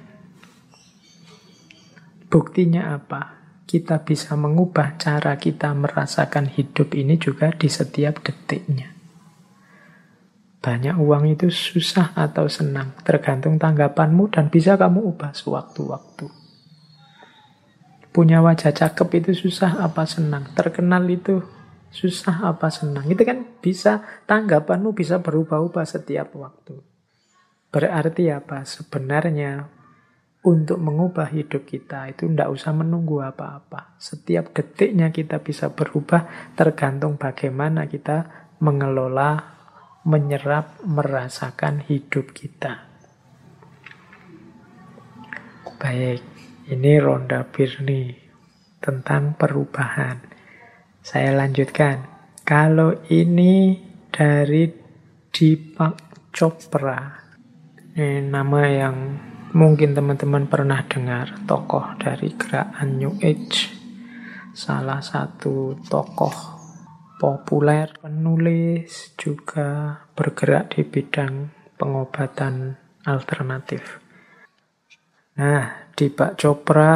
Buktinya apa? Kita bisa mengubah cara kita merasakan hidup ini juga di setiap detiknya. Banyak uang itu susah atau senang, tergantung tanggapanmu dan bisa kamu ubah sewaktu-waktu. Punya wajah cakep itu susah apa senang, terkenal itu susah apa senang. Itu kan bisa, tanggapanmu bisa berubah-ubah setiap waktu. Berarti apa? Sebenarnya untuk mengubah hidup kita itu tidak usah menunggu apa-apa. Setiap detiknya kita bisa berubah tergantung bagaimana kita mengelola, menyerap, merasakan hidup kita. Baik, ini Rhonda Byrne tentang perubahan. Saya lanjutkan. Kalau ini dari Deepak Chopra, ini nama yang Mungkin teman-teman pernah dengar tokoh dari gerakan New Age. Salah satu tokoh populer, penulis, juga bergerak di bidang pengobatan alternatif. Nah, Deepak Chopra,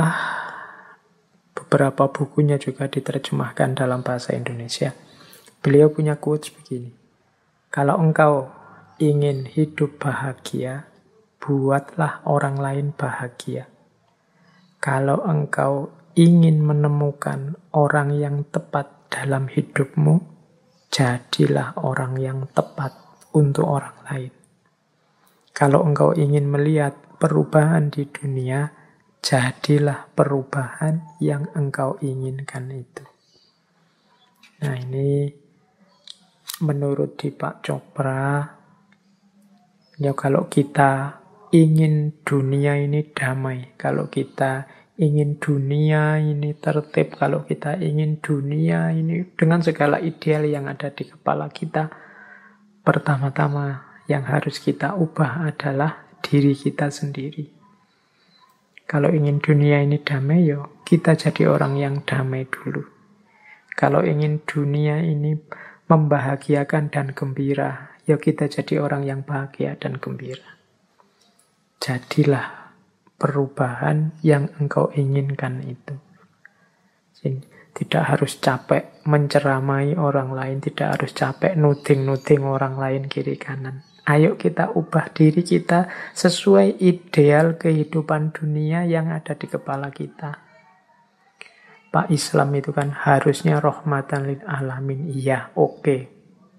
beberapa bukunya juga diterjemahkan dalam bahasa Indonesia. Beliau punya quotes begini. Kalau engkau ingin hidup bahagia, buatlah orang lain bahagia. Kalau engkau ingin menemukan orang yang tepat dalam hidupmu, jadilah orang yang tepat untuk orang lain. Kalau engkau ingin melihat perubahan di dunia, jadilah perubahan yang engkau inginkan itu. Nah, ini menurut Deepak Chopra, ya kalau kita ingin dunia ini damai, kalau kita ingin dunia ini tertib, kalau kita ingin dunia ini dengan segala ideal yang ada di kepala kita, pertama-tama yang harus kita ubah adalah diri kita sendiri. Kalau ingin dunia ini damai, yo kita jadi orang yang damai dulu. Kalau ingin dunia ini membahagiakan dan gembira, yo kita jadi orang yang bahagia dan gembira. Jadilah perubahan yang engkau inginkan itu. Tidak harus capek menceramai orang lain, tidak harus capek nuding-nuding orang lain kiri kanan. Ayo kita ubah diri kita sesuai ideal kehidupan dunia yang ada di kepala kita. Pak, Islam itu kan harusnya rahmatan lil alamin. Iya, oke.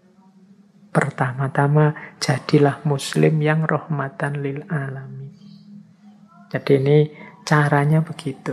Pertama-tama jadilah muslim yang rahmatan lil alamin. Jadi ini caranya begitu.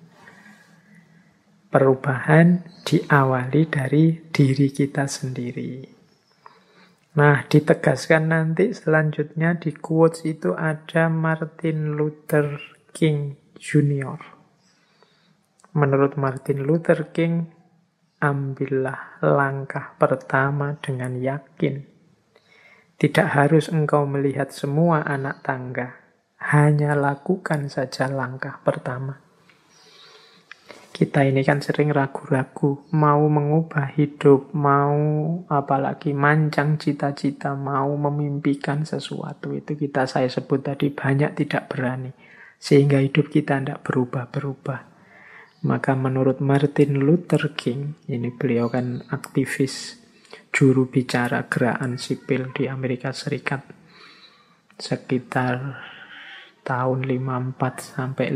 Perubahan diawali dari diri kita sendiri. Nah, ditegaskan nanti selanjutnya di quotes itu ada Martin Luther King Jr. Menurut Martin Luther King, ambillah langkah pertama dengan yakin. Tidak harus engkau melihat semua anak tangga. Hanya lakukan saja langkah pertama. Kita ini kan sering ragu-ragu. Mau mengubah hidup, mau apalagi mancang cita-cita, mau memimpikan sesuatu. Itu saya sebut tadi banyak tidak berani. Sehingga hidup kita tidak berubah-berubah. Maka menurut Martin Luther King, ini beliau kan aktivis juru bicara gerakan sipil di Amerika Serikat sekitar tahun 54 sampai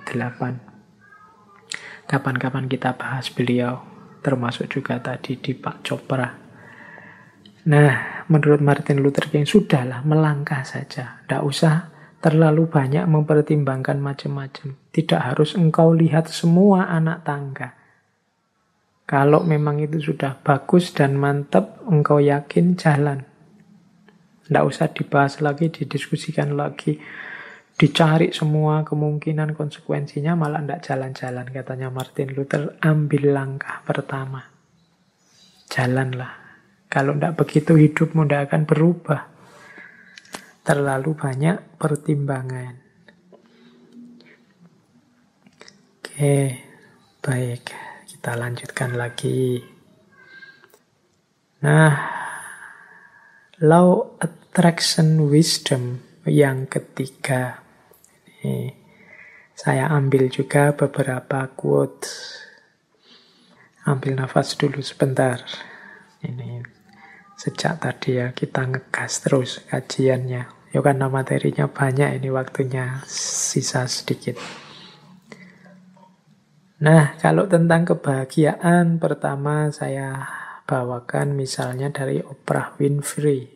58. Kapan-kapan kita bahas beliau, termasuk juga tadi Deepak Chopra. Nah, menurut Martin Luther King, sudahlah melangkah saja. Tidak usah terlalu banyak mempertimbangkan macam-macam. Tidak harus engkau lihat semua anak tangga. Kalau memang itu sudah bagus dan mantap, engkau yakin, jalan. Tidak usah dibahas lagi, didiskusikan lagi. Dicari semua kemungkinan konsekuensinya, malah tidak jalan-jalan. Katanya Martin Luther, ambil langkah pertama. Jalanlah. Kalau tidak begitu, hidupmu tidak akan berubah. Terlalu banyak pertimbangan. Oke, baik. Kita lanjutkan lagi. Nah, law attraction wisdom yang ketiga. Ini saya ambil juga beberapa quotes. Ambil nafas dulu sebentar. Ini sejak tadi ya kita ngegas terus kajiannya. Ya karena materinya banyak, ini waktunya sisa sedikit. Nah, kalau tentang kebahagiaan, pertama saya bawakan misalnya dari Oprah Winfrey.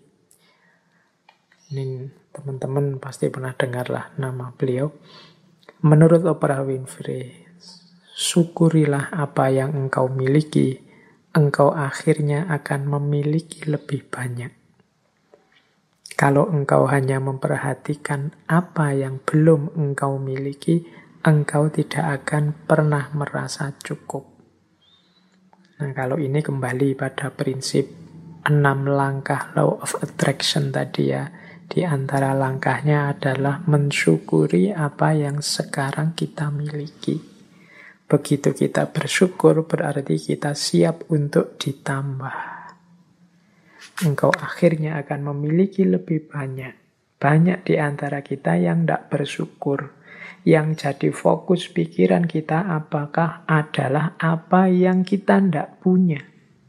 Ini teman-teman pasti pernah dengar lah nama beliau. Menurut Oprah Winfrey, syukurilah apa yang engkau miliki, engkau akhirnya akan memiliki lebih banyak. Kalau engkau hanya memperhatikan apa yang belum engkau miliki, engkau tidak akan pernah merasa cukup. Nah, kalau ini kembali pada prinsip 6 langkah law of attraction tadi ya. Di antara langkahnya adalah mensyukuri apa yang sekarang kita miliki. Begitu kita bersyukur, berarti kita siap untuk ditambah. Engkau akhirnya akan memiliki lebih banyak. Banyak di antara kita yang tidak bersyukur. Yang jadi fokus pikiran kita apakah adalah apa yang kita tidak punya.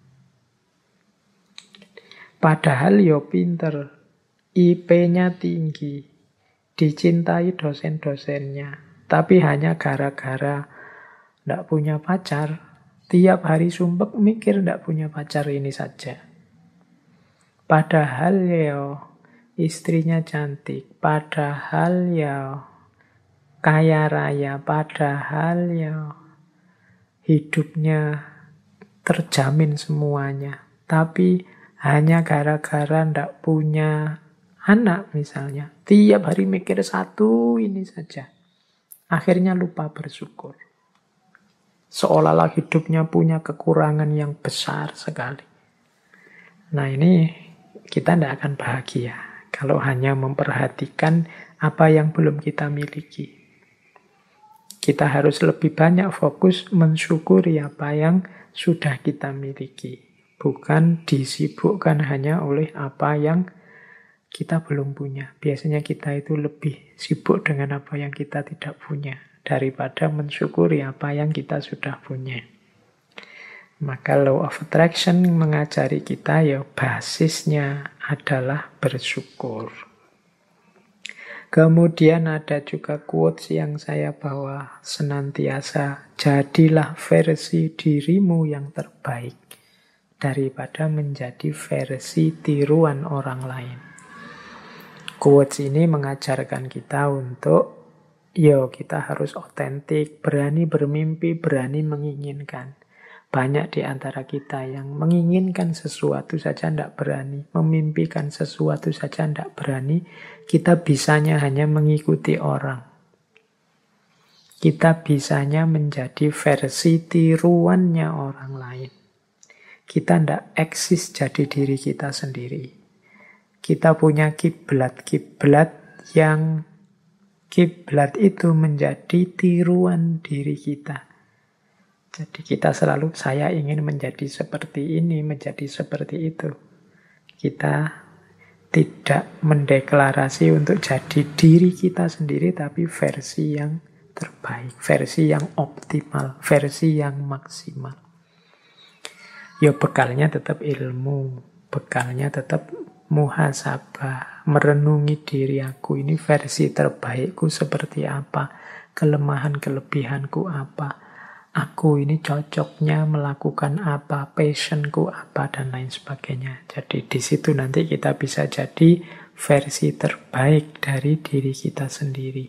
Padahal yo pinter, IP-nya tinggi, dicintai dosen-dosennya, tapi hanya gara-gara tidak punya pacar, tiap hari sumpek mikir tidak punya pacar ini saja. Padahal ya istrinya cantik, padahal ya kaya raya, padahal ya hidupnya terjamin semuanya. Tapi hanya gara-gara ndak punya anak misalnya, tiap hari mikir satu ini saja. Akhirnya lupa bersyukur. Seolah-olah hidupnya punya kekurangan yang besar sekali. Nah ini kita tidak akan bahagia kalau hanya memperhatikan apa yang belum kita miliki. Kita harus lebih banyak fokus mensyukuri apa yang sudah kita miliki. Bukan disibukkan hanya oleh apa yang kita belum punya. Biasanya kita itu lebih sibuk dengan apa yang kita tidak punya daripada mensyukuri apa yang kita sudah punya. Maka law of attraction mengajari kita ya basisnya adalah bersyukur. Kemudian ada juga quotes yang saya bawa senantiasa, jadilah versi dirimu yang terbaik daripada menjadi versi tiruan orang lain. Quotes ini mengajarkan kita untuk kita harus otentik, berani bermimpi, berani menginginkan. Banyak di antara kita yang menginginkan sesuatu saja tidak berani, memimpikan sesuatu saja tidak berani, kita bisanya hanya mengikuti orang. Kita bisanya menjadi versi tiruannya orang lain. Kita tidak eksis jadi diri kita sendiri. Kita punya kiblat yang kiblat itu menjadi tiruan diri kita. Jadi kita selalu, saya ingin menjadi seperti ini, menjadi seperti itu. Kita tidak mendeklarasi untuk jadi diri kita sendiri, tapi versi yang terbaik, versi yang optimal, versi yang maksimal. Ya bekalnya tetap ilmu, bekalnya tetap muhasabah, merenungi diri aku, ini versi terbaikku seperti apa, kelemahan kelebihanku apa, aku ini cocoknya melakukan apa, passionku apa, dan lain sebagainya. Jadi di situ nanti kita bisa jadi versi terbaik dari diri kita sendiri.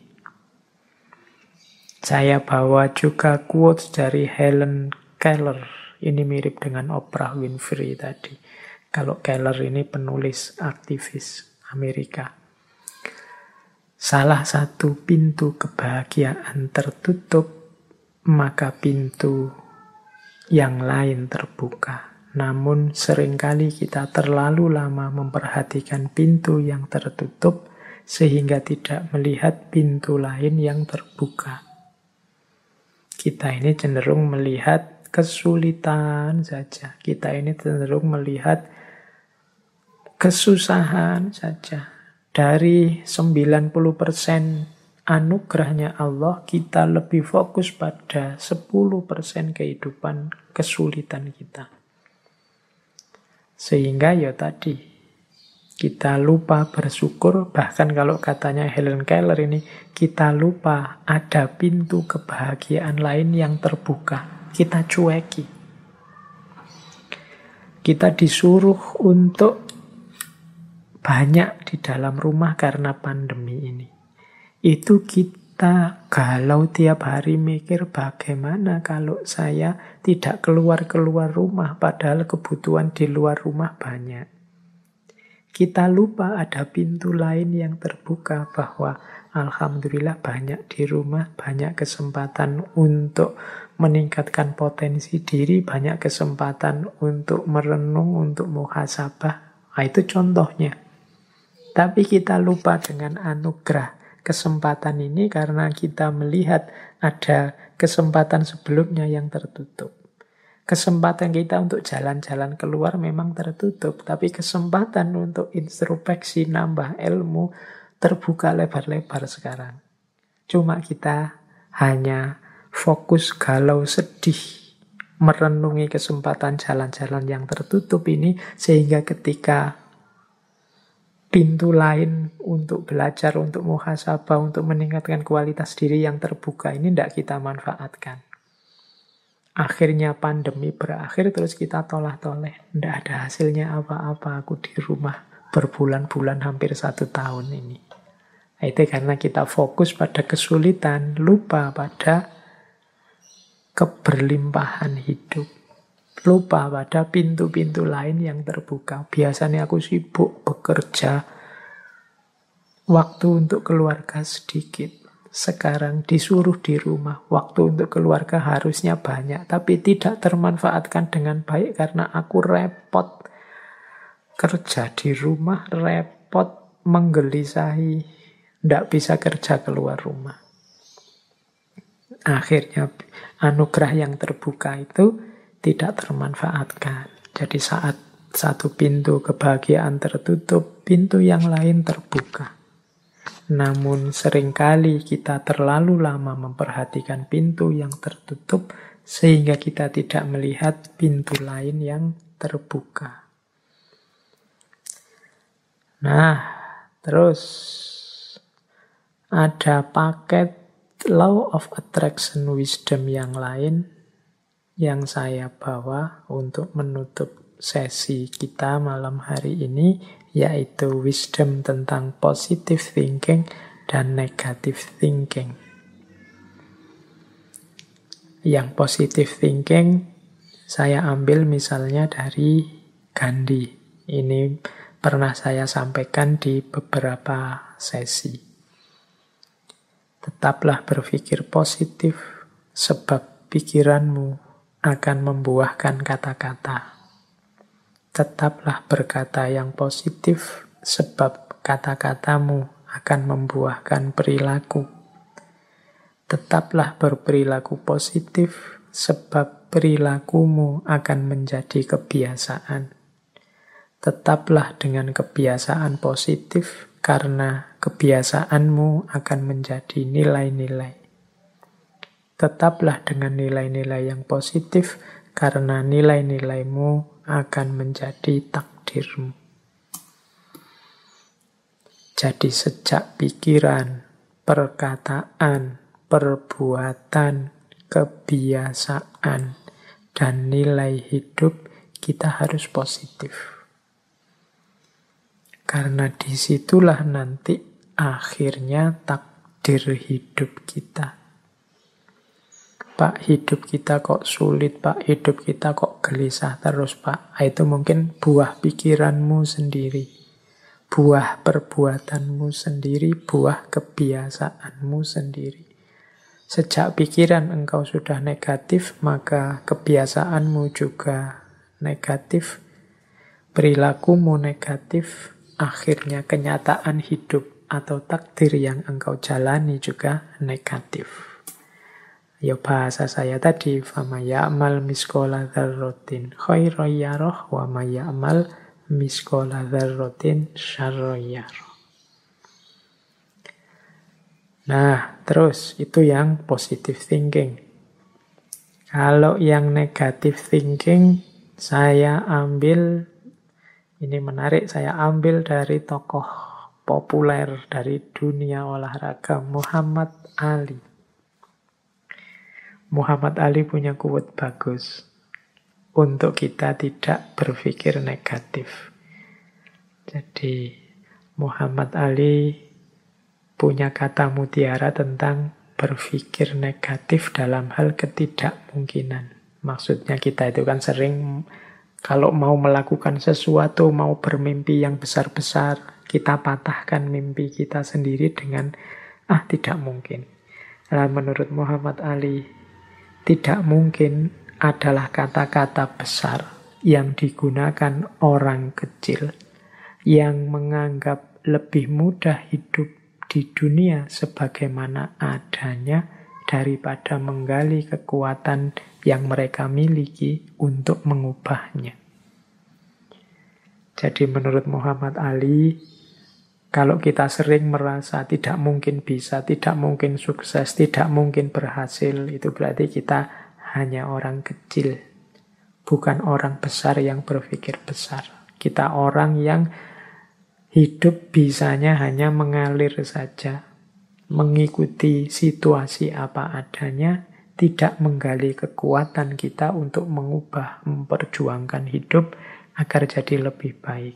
Saya bawa juga quotes dari Helen Keller. Ini mirip dengan Oprah Winfrey tadi. Kalau Keller ini penulis aktivis Amerika. Salah satu pintu kebahagiaan tertutup, maka pintu yang lain terbuka. Namun seringkali kita terlalu lama memperhatikan pintu yang tertutup sehingga tidak melihat pintu lain yang terbuka. Kita ini cenderung melihat kesulitan saja. Kita ini cenderung melihat kesusahan saja. Dari 90% anugerahnya Allah, kita lebih fokus pada 10% kehidupan kesulitan kita. Sehingga ya tadi, kita lupa bersyukur, bahkan kalau katanya Helen Keller ini, kita lupa ada pintu kebahagiaan lain yang terbuka. Kita cueki. Kita disuruh untuk banyak di dalam rumah karena pandemi ini. Itu kita galau tiap hari mikir bagaimana kalau saya tidak keluar-keluar rumah padahal kebutuhan di luar rumah banyak. Kita lupa ada pintu lain yang terbuka bahwa alhamdulillah banyak di rumah, banyak kesempatan untuk meningkatkan potensi diri, banyak kesempatan untuk merenung, untuk muhasabah. Nah, itu contohnya. Tapi kita lupa dengan anugerah kesempatan ini karena kita melihat ada kesempatan sebelumnya yang tertutup. Kesempatan kita untuk jalan-jalan keluar memang tertutup, tapi kesempatan untuk introspeksi, nambah ilmu, terbuka lebar-lebar sekarang. Cuma kita hanya fokus galau sedih, merenungi kesempatan jalan-jalan yang tertutup ini, sehingga ketika pintu lain untuk belajar, untuk muhasabah, untuk meningkatkan kualitas diri yang terbuka ini tidak kita manfaatkan. Akhirnya pandemi berakhir, terus kita tolah-toleh. Tidak ada hasilnya apa-apa, aku di rumah berbulan-bulan, hampir 1 tahun ini. Nah, itu karena kita fokus pada kesulitan, lupa pada keberlimpahan hidup. Lupa pada pintu-pintu lain yang terbuka. Biasanya aku sibuk bekerja, waktu untuk keluarga sedikit. Sekarang disuruh di rumah, waktu untuk keluarga harusnya banyak, tapi tidak termanfaatkan dengan baik karena aku repot kerja di rumah, repot menggelisahi, tidak bisa kerja keluar rumah. Akhirnya anugerah yang terbuka itu tidak termanfaatkan. Jadi saat satu pintu kebahagiaan tertutup, pintu yang lain terbuka. Namun seringkali kita terlalu lama memperhatikan pintu yang tertutup sehingga kita tidak melihat pintu lain yang terbuka. Nah, terus ada paket Law of Attraction Wisdom yang lain yang saya bawa untuk menutup sesi kita malam hari ini, yaitu wisdom tentang positive thinking dan negative thinking. Yang positive thinking saya ambil misalnya dari Gandhi. Ini pernah saya sampaikan di beberapa sesi. Tetaplah berpikir positif, sebab pikiranmu akan membuahkan kata-kata. Tetaplah berkata yang positif, sebab kata-katamu akan membuahkan perilaku. Tetaplah berperilaku positif, sebab perilakumu akan menjadi kebiasaan. Tetaplah dengan kebiasaan positif, karena kebiasaanmu akan menjadi nilai-nilai. Tetaplah dengan nilai-nilai yang positif, karena nilai-nilaimu akan menjadi takdirmu. Jadi sejak pikiran, perkataan, perbuatan, kebiasaan, dan nilai hidup kita harus positif. Karena disitulah nanti akhirnya takdir hidup kita. Pak, hidup kita kok sulit, Pak. Hidup kita kok gelisah terus, Pak. Itu mungkin buah pikiranmu sendiri. Buah perbuatanmu sendiri, buah kebiasaanmu sendiri. Sejak pikiran engkau sudah negatif, maka kebiasaanmu juga negatif. Perilakumu negatif, akhirnya kenyataan hidup atau takdir yang engkau jalani juga negatif. Ya bahasa saya tadi, fama ya'mal miskola dzarratin khairan yarah wa ma ya'mal miskola dzarratin syarran yarah. Nah, terus itu yang positive thinking. Kalau yang negative thinking, saya ambil, ini menarik, saya ambil dari tokoh populer dari dunia olahraga, Muhammad Ali. Muhammad Ali punya quote bagus untuk kita tidak berpikir negatif. Jadi Muhammad Ali punya kata mutiara tentang berpikir negatif dalam hal ketidakmungkinan. Maksudnya kita itu kan sering kalau mau melakukan sesuatu, mau bermimpi yang besar-besar, kita patahkan mimpi kita sendiri dengan tidak mungkin. Nah, menurut Muhammad Ali, tidak mungkin adalah kata-kata besar yang digunakan orang kecil yang menganggap lebih mudah hidup di dunia sebagaimana adanya daripada menggali kekuatan yang mereka miliki untuk mengubahnya. Jadi menurut Muhammad Ali, kalau kita sering merasa tidak mungkin bisa, tidak mungkin sukses, tidak mungkin berhasil, itu berarti kita hanya orang kecil, bukan orang besar yang berpikir besar. Kita orang yang hidup bisanya hanya mengalir saja, mengikuti situasi apa adanya, tidak menggali kekuatan kita untuk mengubah, memperjuangkan hidup agar jadi lebih baik.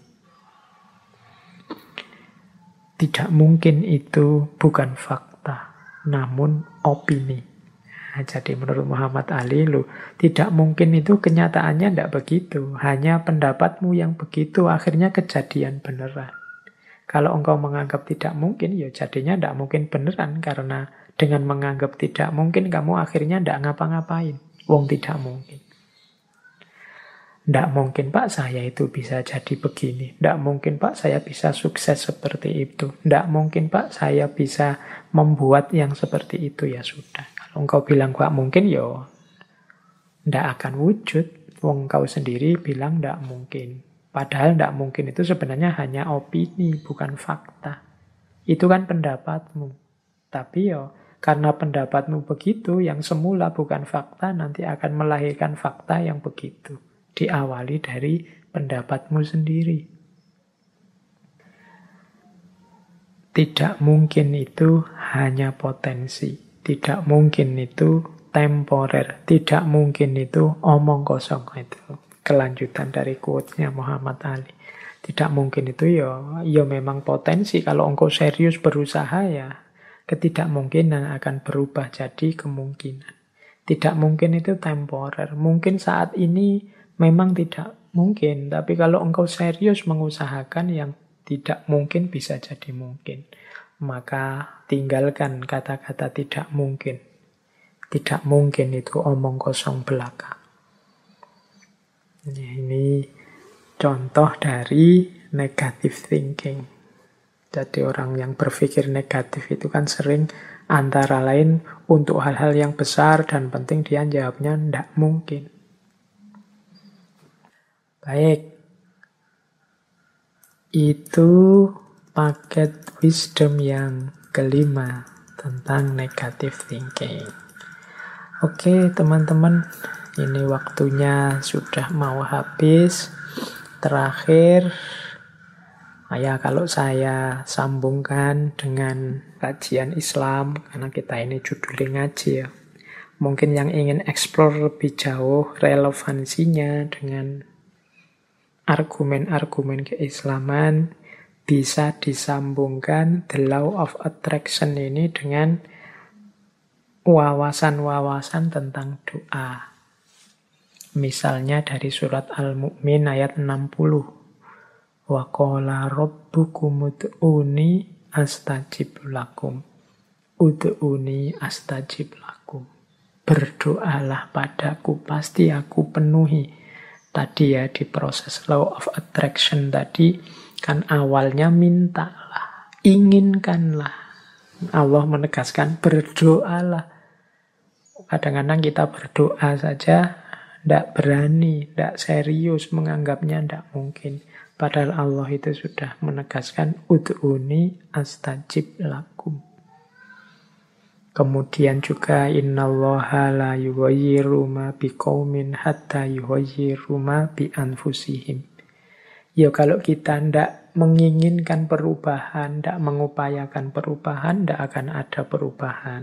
Tidak mungkin itu bukan fakta, namun opini. Nah, jadi menurut Muhammad Ali, tidak mungkin itu kenyataannya tidak begitu. Hanya pendapatmu yang begitu, akhirnya kejadian beneran. Kalau engkau menganggap tidak mungkin, ya jadinya tidak mungkin beneran. Karena dengan menganggap tidak mungkin, kamu akhirnya tidak ngapa-ngapain. Wong tidak mungkin. Tidak mungkin Pak saya itu bisa jadi begini. Tidak mungkin Pak saya bisa sukses seperti itu. Tidak mungkin Pak saya bisa membuat yang seperti itu. Ya sudah. Kalau engkau bilang Pak mungkin, ya tidak akan wujud. Wong kau sendiri bilang tidak mungkin. Padahal tidak mungkin itu sebenarnya hanya opini, bukan fakta. Itu kan pendapatmu. Tapi ya karena pendapatmu begitu, yang semula bukan fakta, nanti akan melahirkan fakta yang begitu. Diawali dari pendapatmu sendiri. Tidak mungkin itu hanya potensi. Tidak mungkin itu temporer. Tidak mungkin itu omong kosong. Itu kelanjutan dari quote-nya Muhammad Ali. Tidak mungkin itu ya memang potensi. Kalau engkau serius berusaha, ya ketidakmungkinan akan berubah jadi kemungkinan. Tidak mungkin itu temporer. Mungkin saat ini memang tidak mungkin, tapi kalau engkau serius mengusahakan, yang tidak mungkin bisa jadi mungkin. Maka tinggalkan kata-kata tidak mungkin. Tidak mungkin itu omong kosong belaka. Ini contoh dari negative thinking. Jadi orang yang berpikir negatif itu kan sering antara lain untuk hal-hal yang besar dan penting dia jawabnya tidak mungkin. Baik, itu paket wisdom yang kelima tentang negative thinking. Oke teman-teman, ini waktunya sudah mau habis. Terakhir, ya kalau saya sambungkan dengan kajian Islam, karena kita ini judulnya ngaji ya. Mungkin yang ingin explore lebih jauh relevansinya dengan argumen-argumen keislaman, bisa disambungkan the law of attraction ini dengan wawasan-wawasan tentang doa. Misalnya dari surat Al-Mu'min ayat 60. Wa qala rabbukum ud'uni astajib lakum. Ud'uni astajib lakum. Berdoalah padaku, pasti aku penuhi. Tadi ya di proses law of attraction tadi kan awalnya mintalah, inginkanlah. Allah menegaskan berdoalah. Kadang-kadang kita berdoa saja tidak berani, tidak serius menganggapnya tidak mungkin. Padahal Allah itu sudah menegaskan ud'uni astajib lakum. Kemudian juga innallaha la yughayyiru ma biqaumin hatta yughayyiru ma bi anfusihim. Ya kalau kita tidak menginginkan perubahan, tidak mengupayakan perubahan, tidak akan ada perubahan.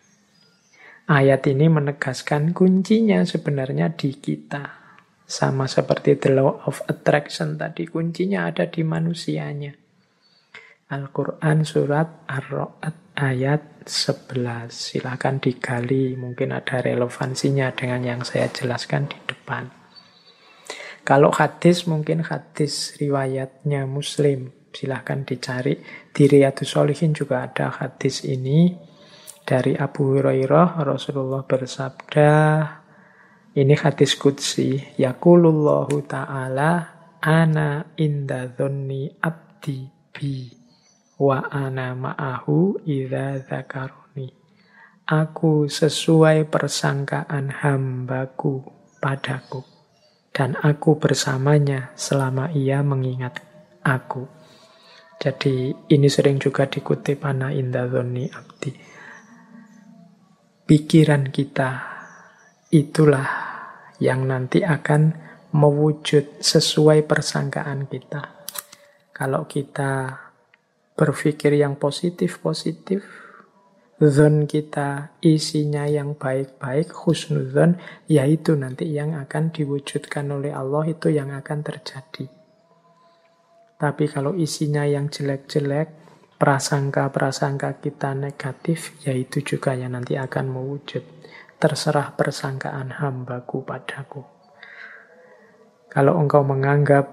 Ayat ini menegaskan kuncinya sebenarnya di kita. Sama seperti the law of attraction tadi, kuncinya ada di manusianya. Al-Quran surat Ar-Ra'd ayat 11. Silahkan digali, mungkin ada relevansinya dengan yang saya jelaskan di depan. Kalau hadis, mungkin hadis riwayatnya Muslim. Silahkan dicari. Di Riyadhus Shalihin juga ada hadis ini. Dari Abu Hurairah, Rasulullah bersabda, ini hadis qudsi, yaqulullahu ta'ala, ana inda dhonni abdi bi. Wa ana ma'ahu idza dzakaroni. Aku sesuai persangkaan hambaku padaku. Dan aku bersamanya selama ia mengingat aku. Jadi ini sering juga dikutip ana inda dzonni abdi. Pikiran kita itulah yang nanti akan mewujud sesuai persangkaan kita. Kalau kita berpikir yang positif-positif, dzon kita isinya yang baik-baik, husnudzon, yaitu nanti yang akan diwujudkan oleh Allah, itu yang akan terjadi. Tapi kalau isinya yang jelek-jelek, prasangka-prasangka kita negatif, yaitu juga yang nanti akan mewujud. Terserah persangkaan hambaku padaku. Kalau engkau menganggap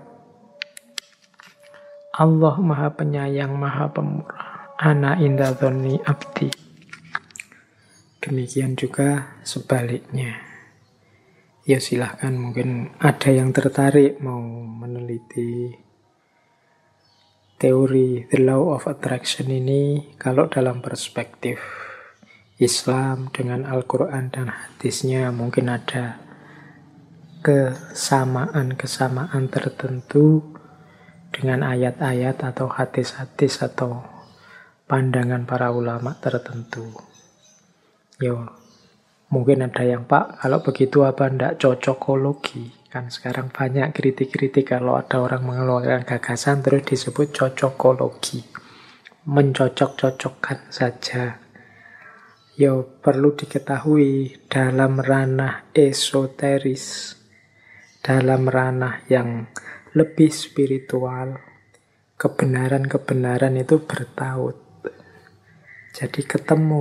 Allah Maha Penyayang, Maha Pemurah, ana inda dzonni abdi, demikian juga sebaliknya. Ya silahkan, mungkin ada yang tertarik mau meneliti teori The Law of Attraction ini. Kalau dalam perspektif Islam dengan Al-Quran dan hadisnya mungkin ada kesamaan-kesamaan tertentu dengan ayat-ayat atau hadis-hadis atau pandangan para ulama tertentu. Yo, mungkin ada yang, Pak, kalau begitu apa ndak cocokologi? Kan sekarang banyak kritik-kritik kalau ada orang mengeluarkan gagasan terus disebut cocokologi. Mencocok-cocokkan saja. Yo, perlu diketahui dalam ranah esoteris, dalam ranah yang lebih spiritual, kebenaran-kebenaran itu bertaut. Jadi ketemu.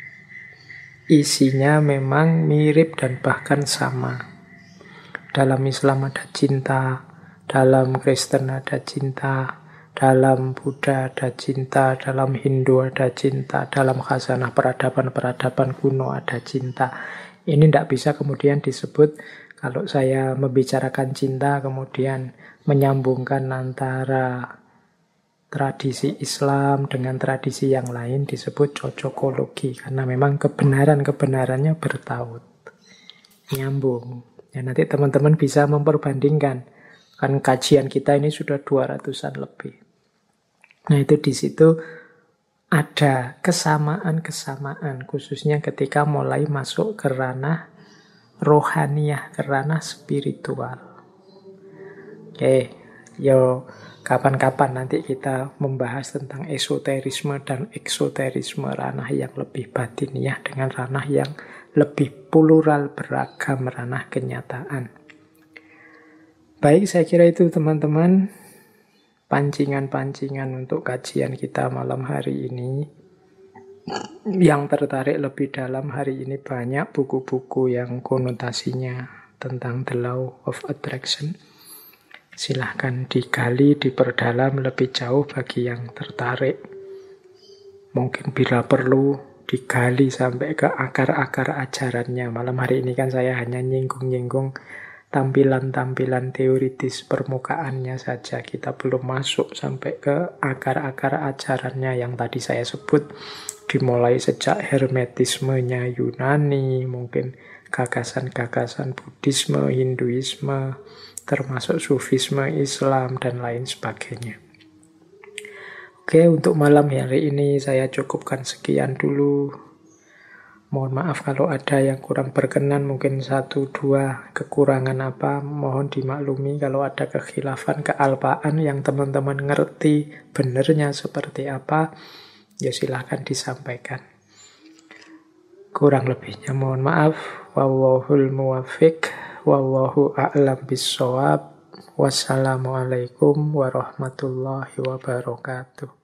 Isinya memang mirip dan bahkan sama. Dalam Islam ada cinta, dalam Kristen ada cinta, dalam Buddha ada cinta, dalam Hindu ada cinta, dalam khazanah peradaban-peradaban kuno ada cinta. Ini tidak bisa kemudian disebut, kalau saya membicarakan cinta kemudian menyambungkan antara tradisi Islam dengan tradisi yang lain disebut cocokologi. Karena memang kebenaran-kebenarannya bertaut. Nyambung. Ya, nanti teman-teman bisa memperbandingkan. Kan kajian kita ini sudah 200-an lebih. Nah itu di situ ada kesamaan-kesamaan. Khususnya ketika mulai masuk ke ranah rohaniyah, ke ranah spiritual. Oke, yo kapan-kapan nanti kita membahas tentang esoterisme dan eksoterisme, ranah yang lebih batiniah dengan ranah yang lebih plural, beragam, ranah kenyataan. Baik, saya kira itu teman-teman pancingan-pancingan untuk kajian kita malam hari ini. Yang tertarik lebih dalam hari ini banyak buku-buku yang konotasinya tentang The Law of Attraction. Silahkan digali, diperdalam lebih jauh bagi yang tertarik. Mungkin bila perlu digali sampai ke akar-akar ajarannya. Malam hari ini kan saya hanya nyinggung-nyinggung tampilan-tampilan teoritis permukaannya saja. Kita belum masuk sampai ke akar-akar ajarannya yang tadi saya sebut. Dimulai sejak hermetismenya Yunani, mungkin gagasan-gagasan Buddhisme, Hinduisme, termasuk Sufisme, Islam, dan lain sebagainya. Oke, untuk malam hari ini saya cukupkan sekian dulu. Mohon maaf kalau ada yang kurang berkenan, mungkin 1-2 kekurangan apa, mohon dimaklumi. Kalau ada kekhilafan, kealpaan yang teman-teman ngerti benernya seperti apa, ya silahkan disampaikan. Kurang lebihnya mohon maaf. Wallahul muwaffiq. Wallahu a'lam bissawab. Wassalamualaikum warahmatullahi wabarakatuh.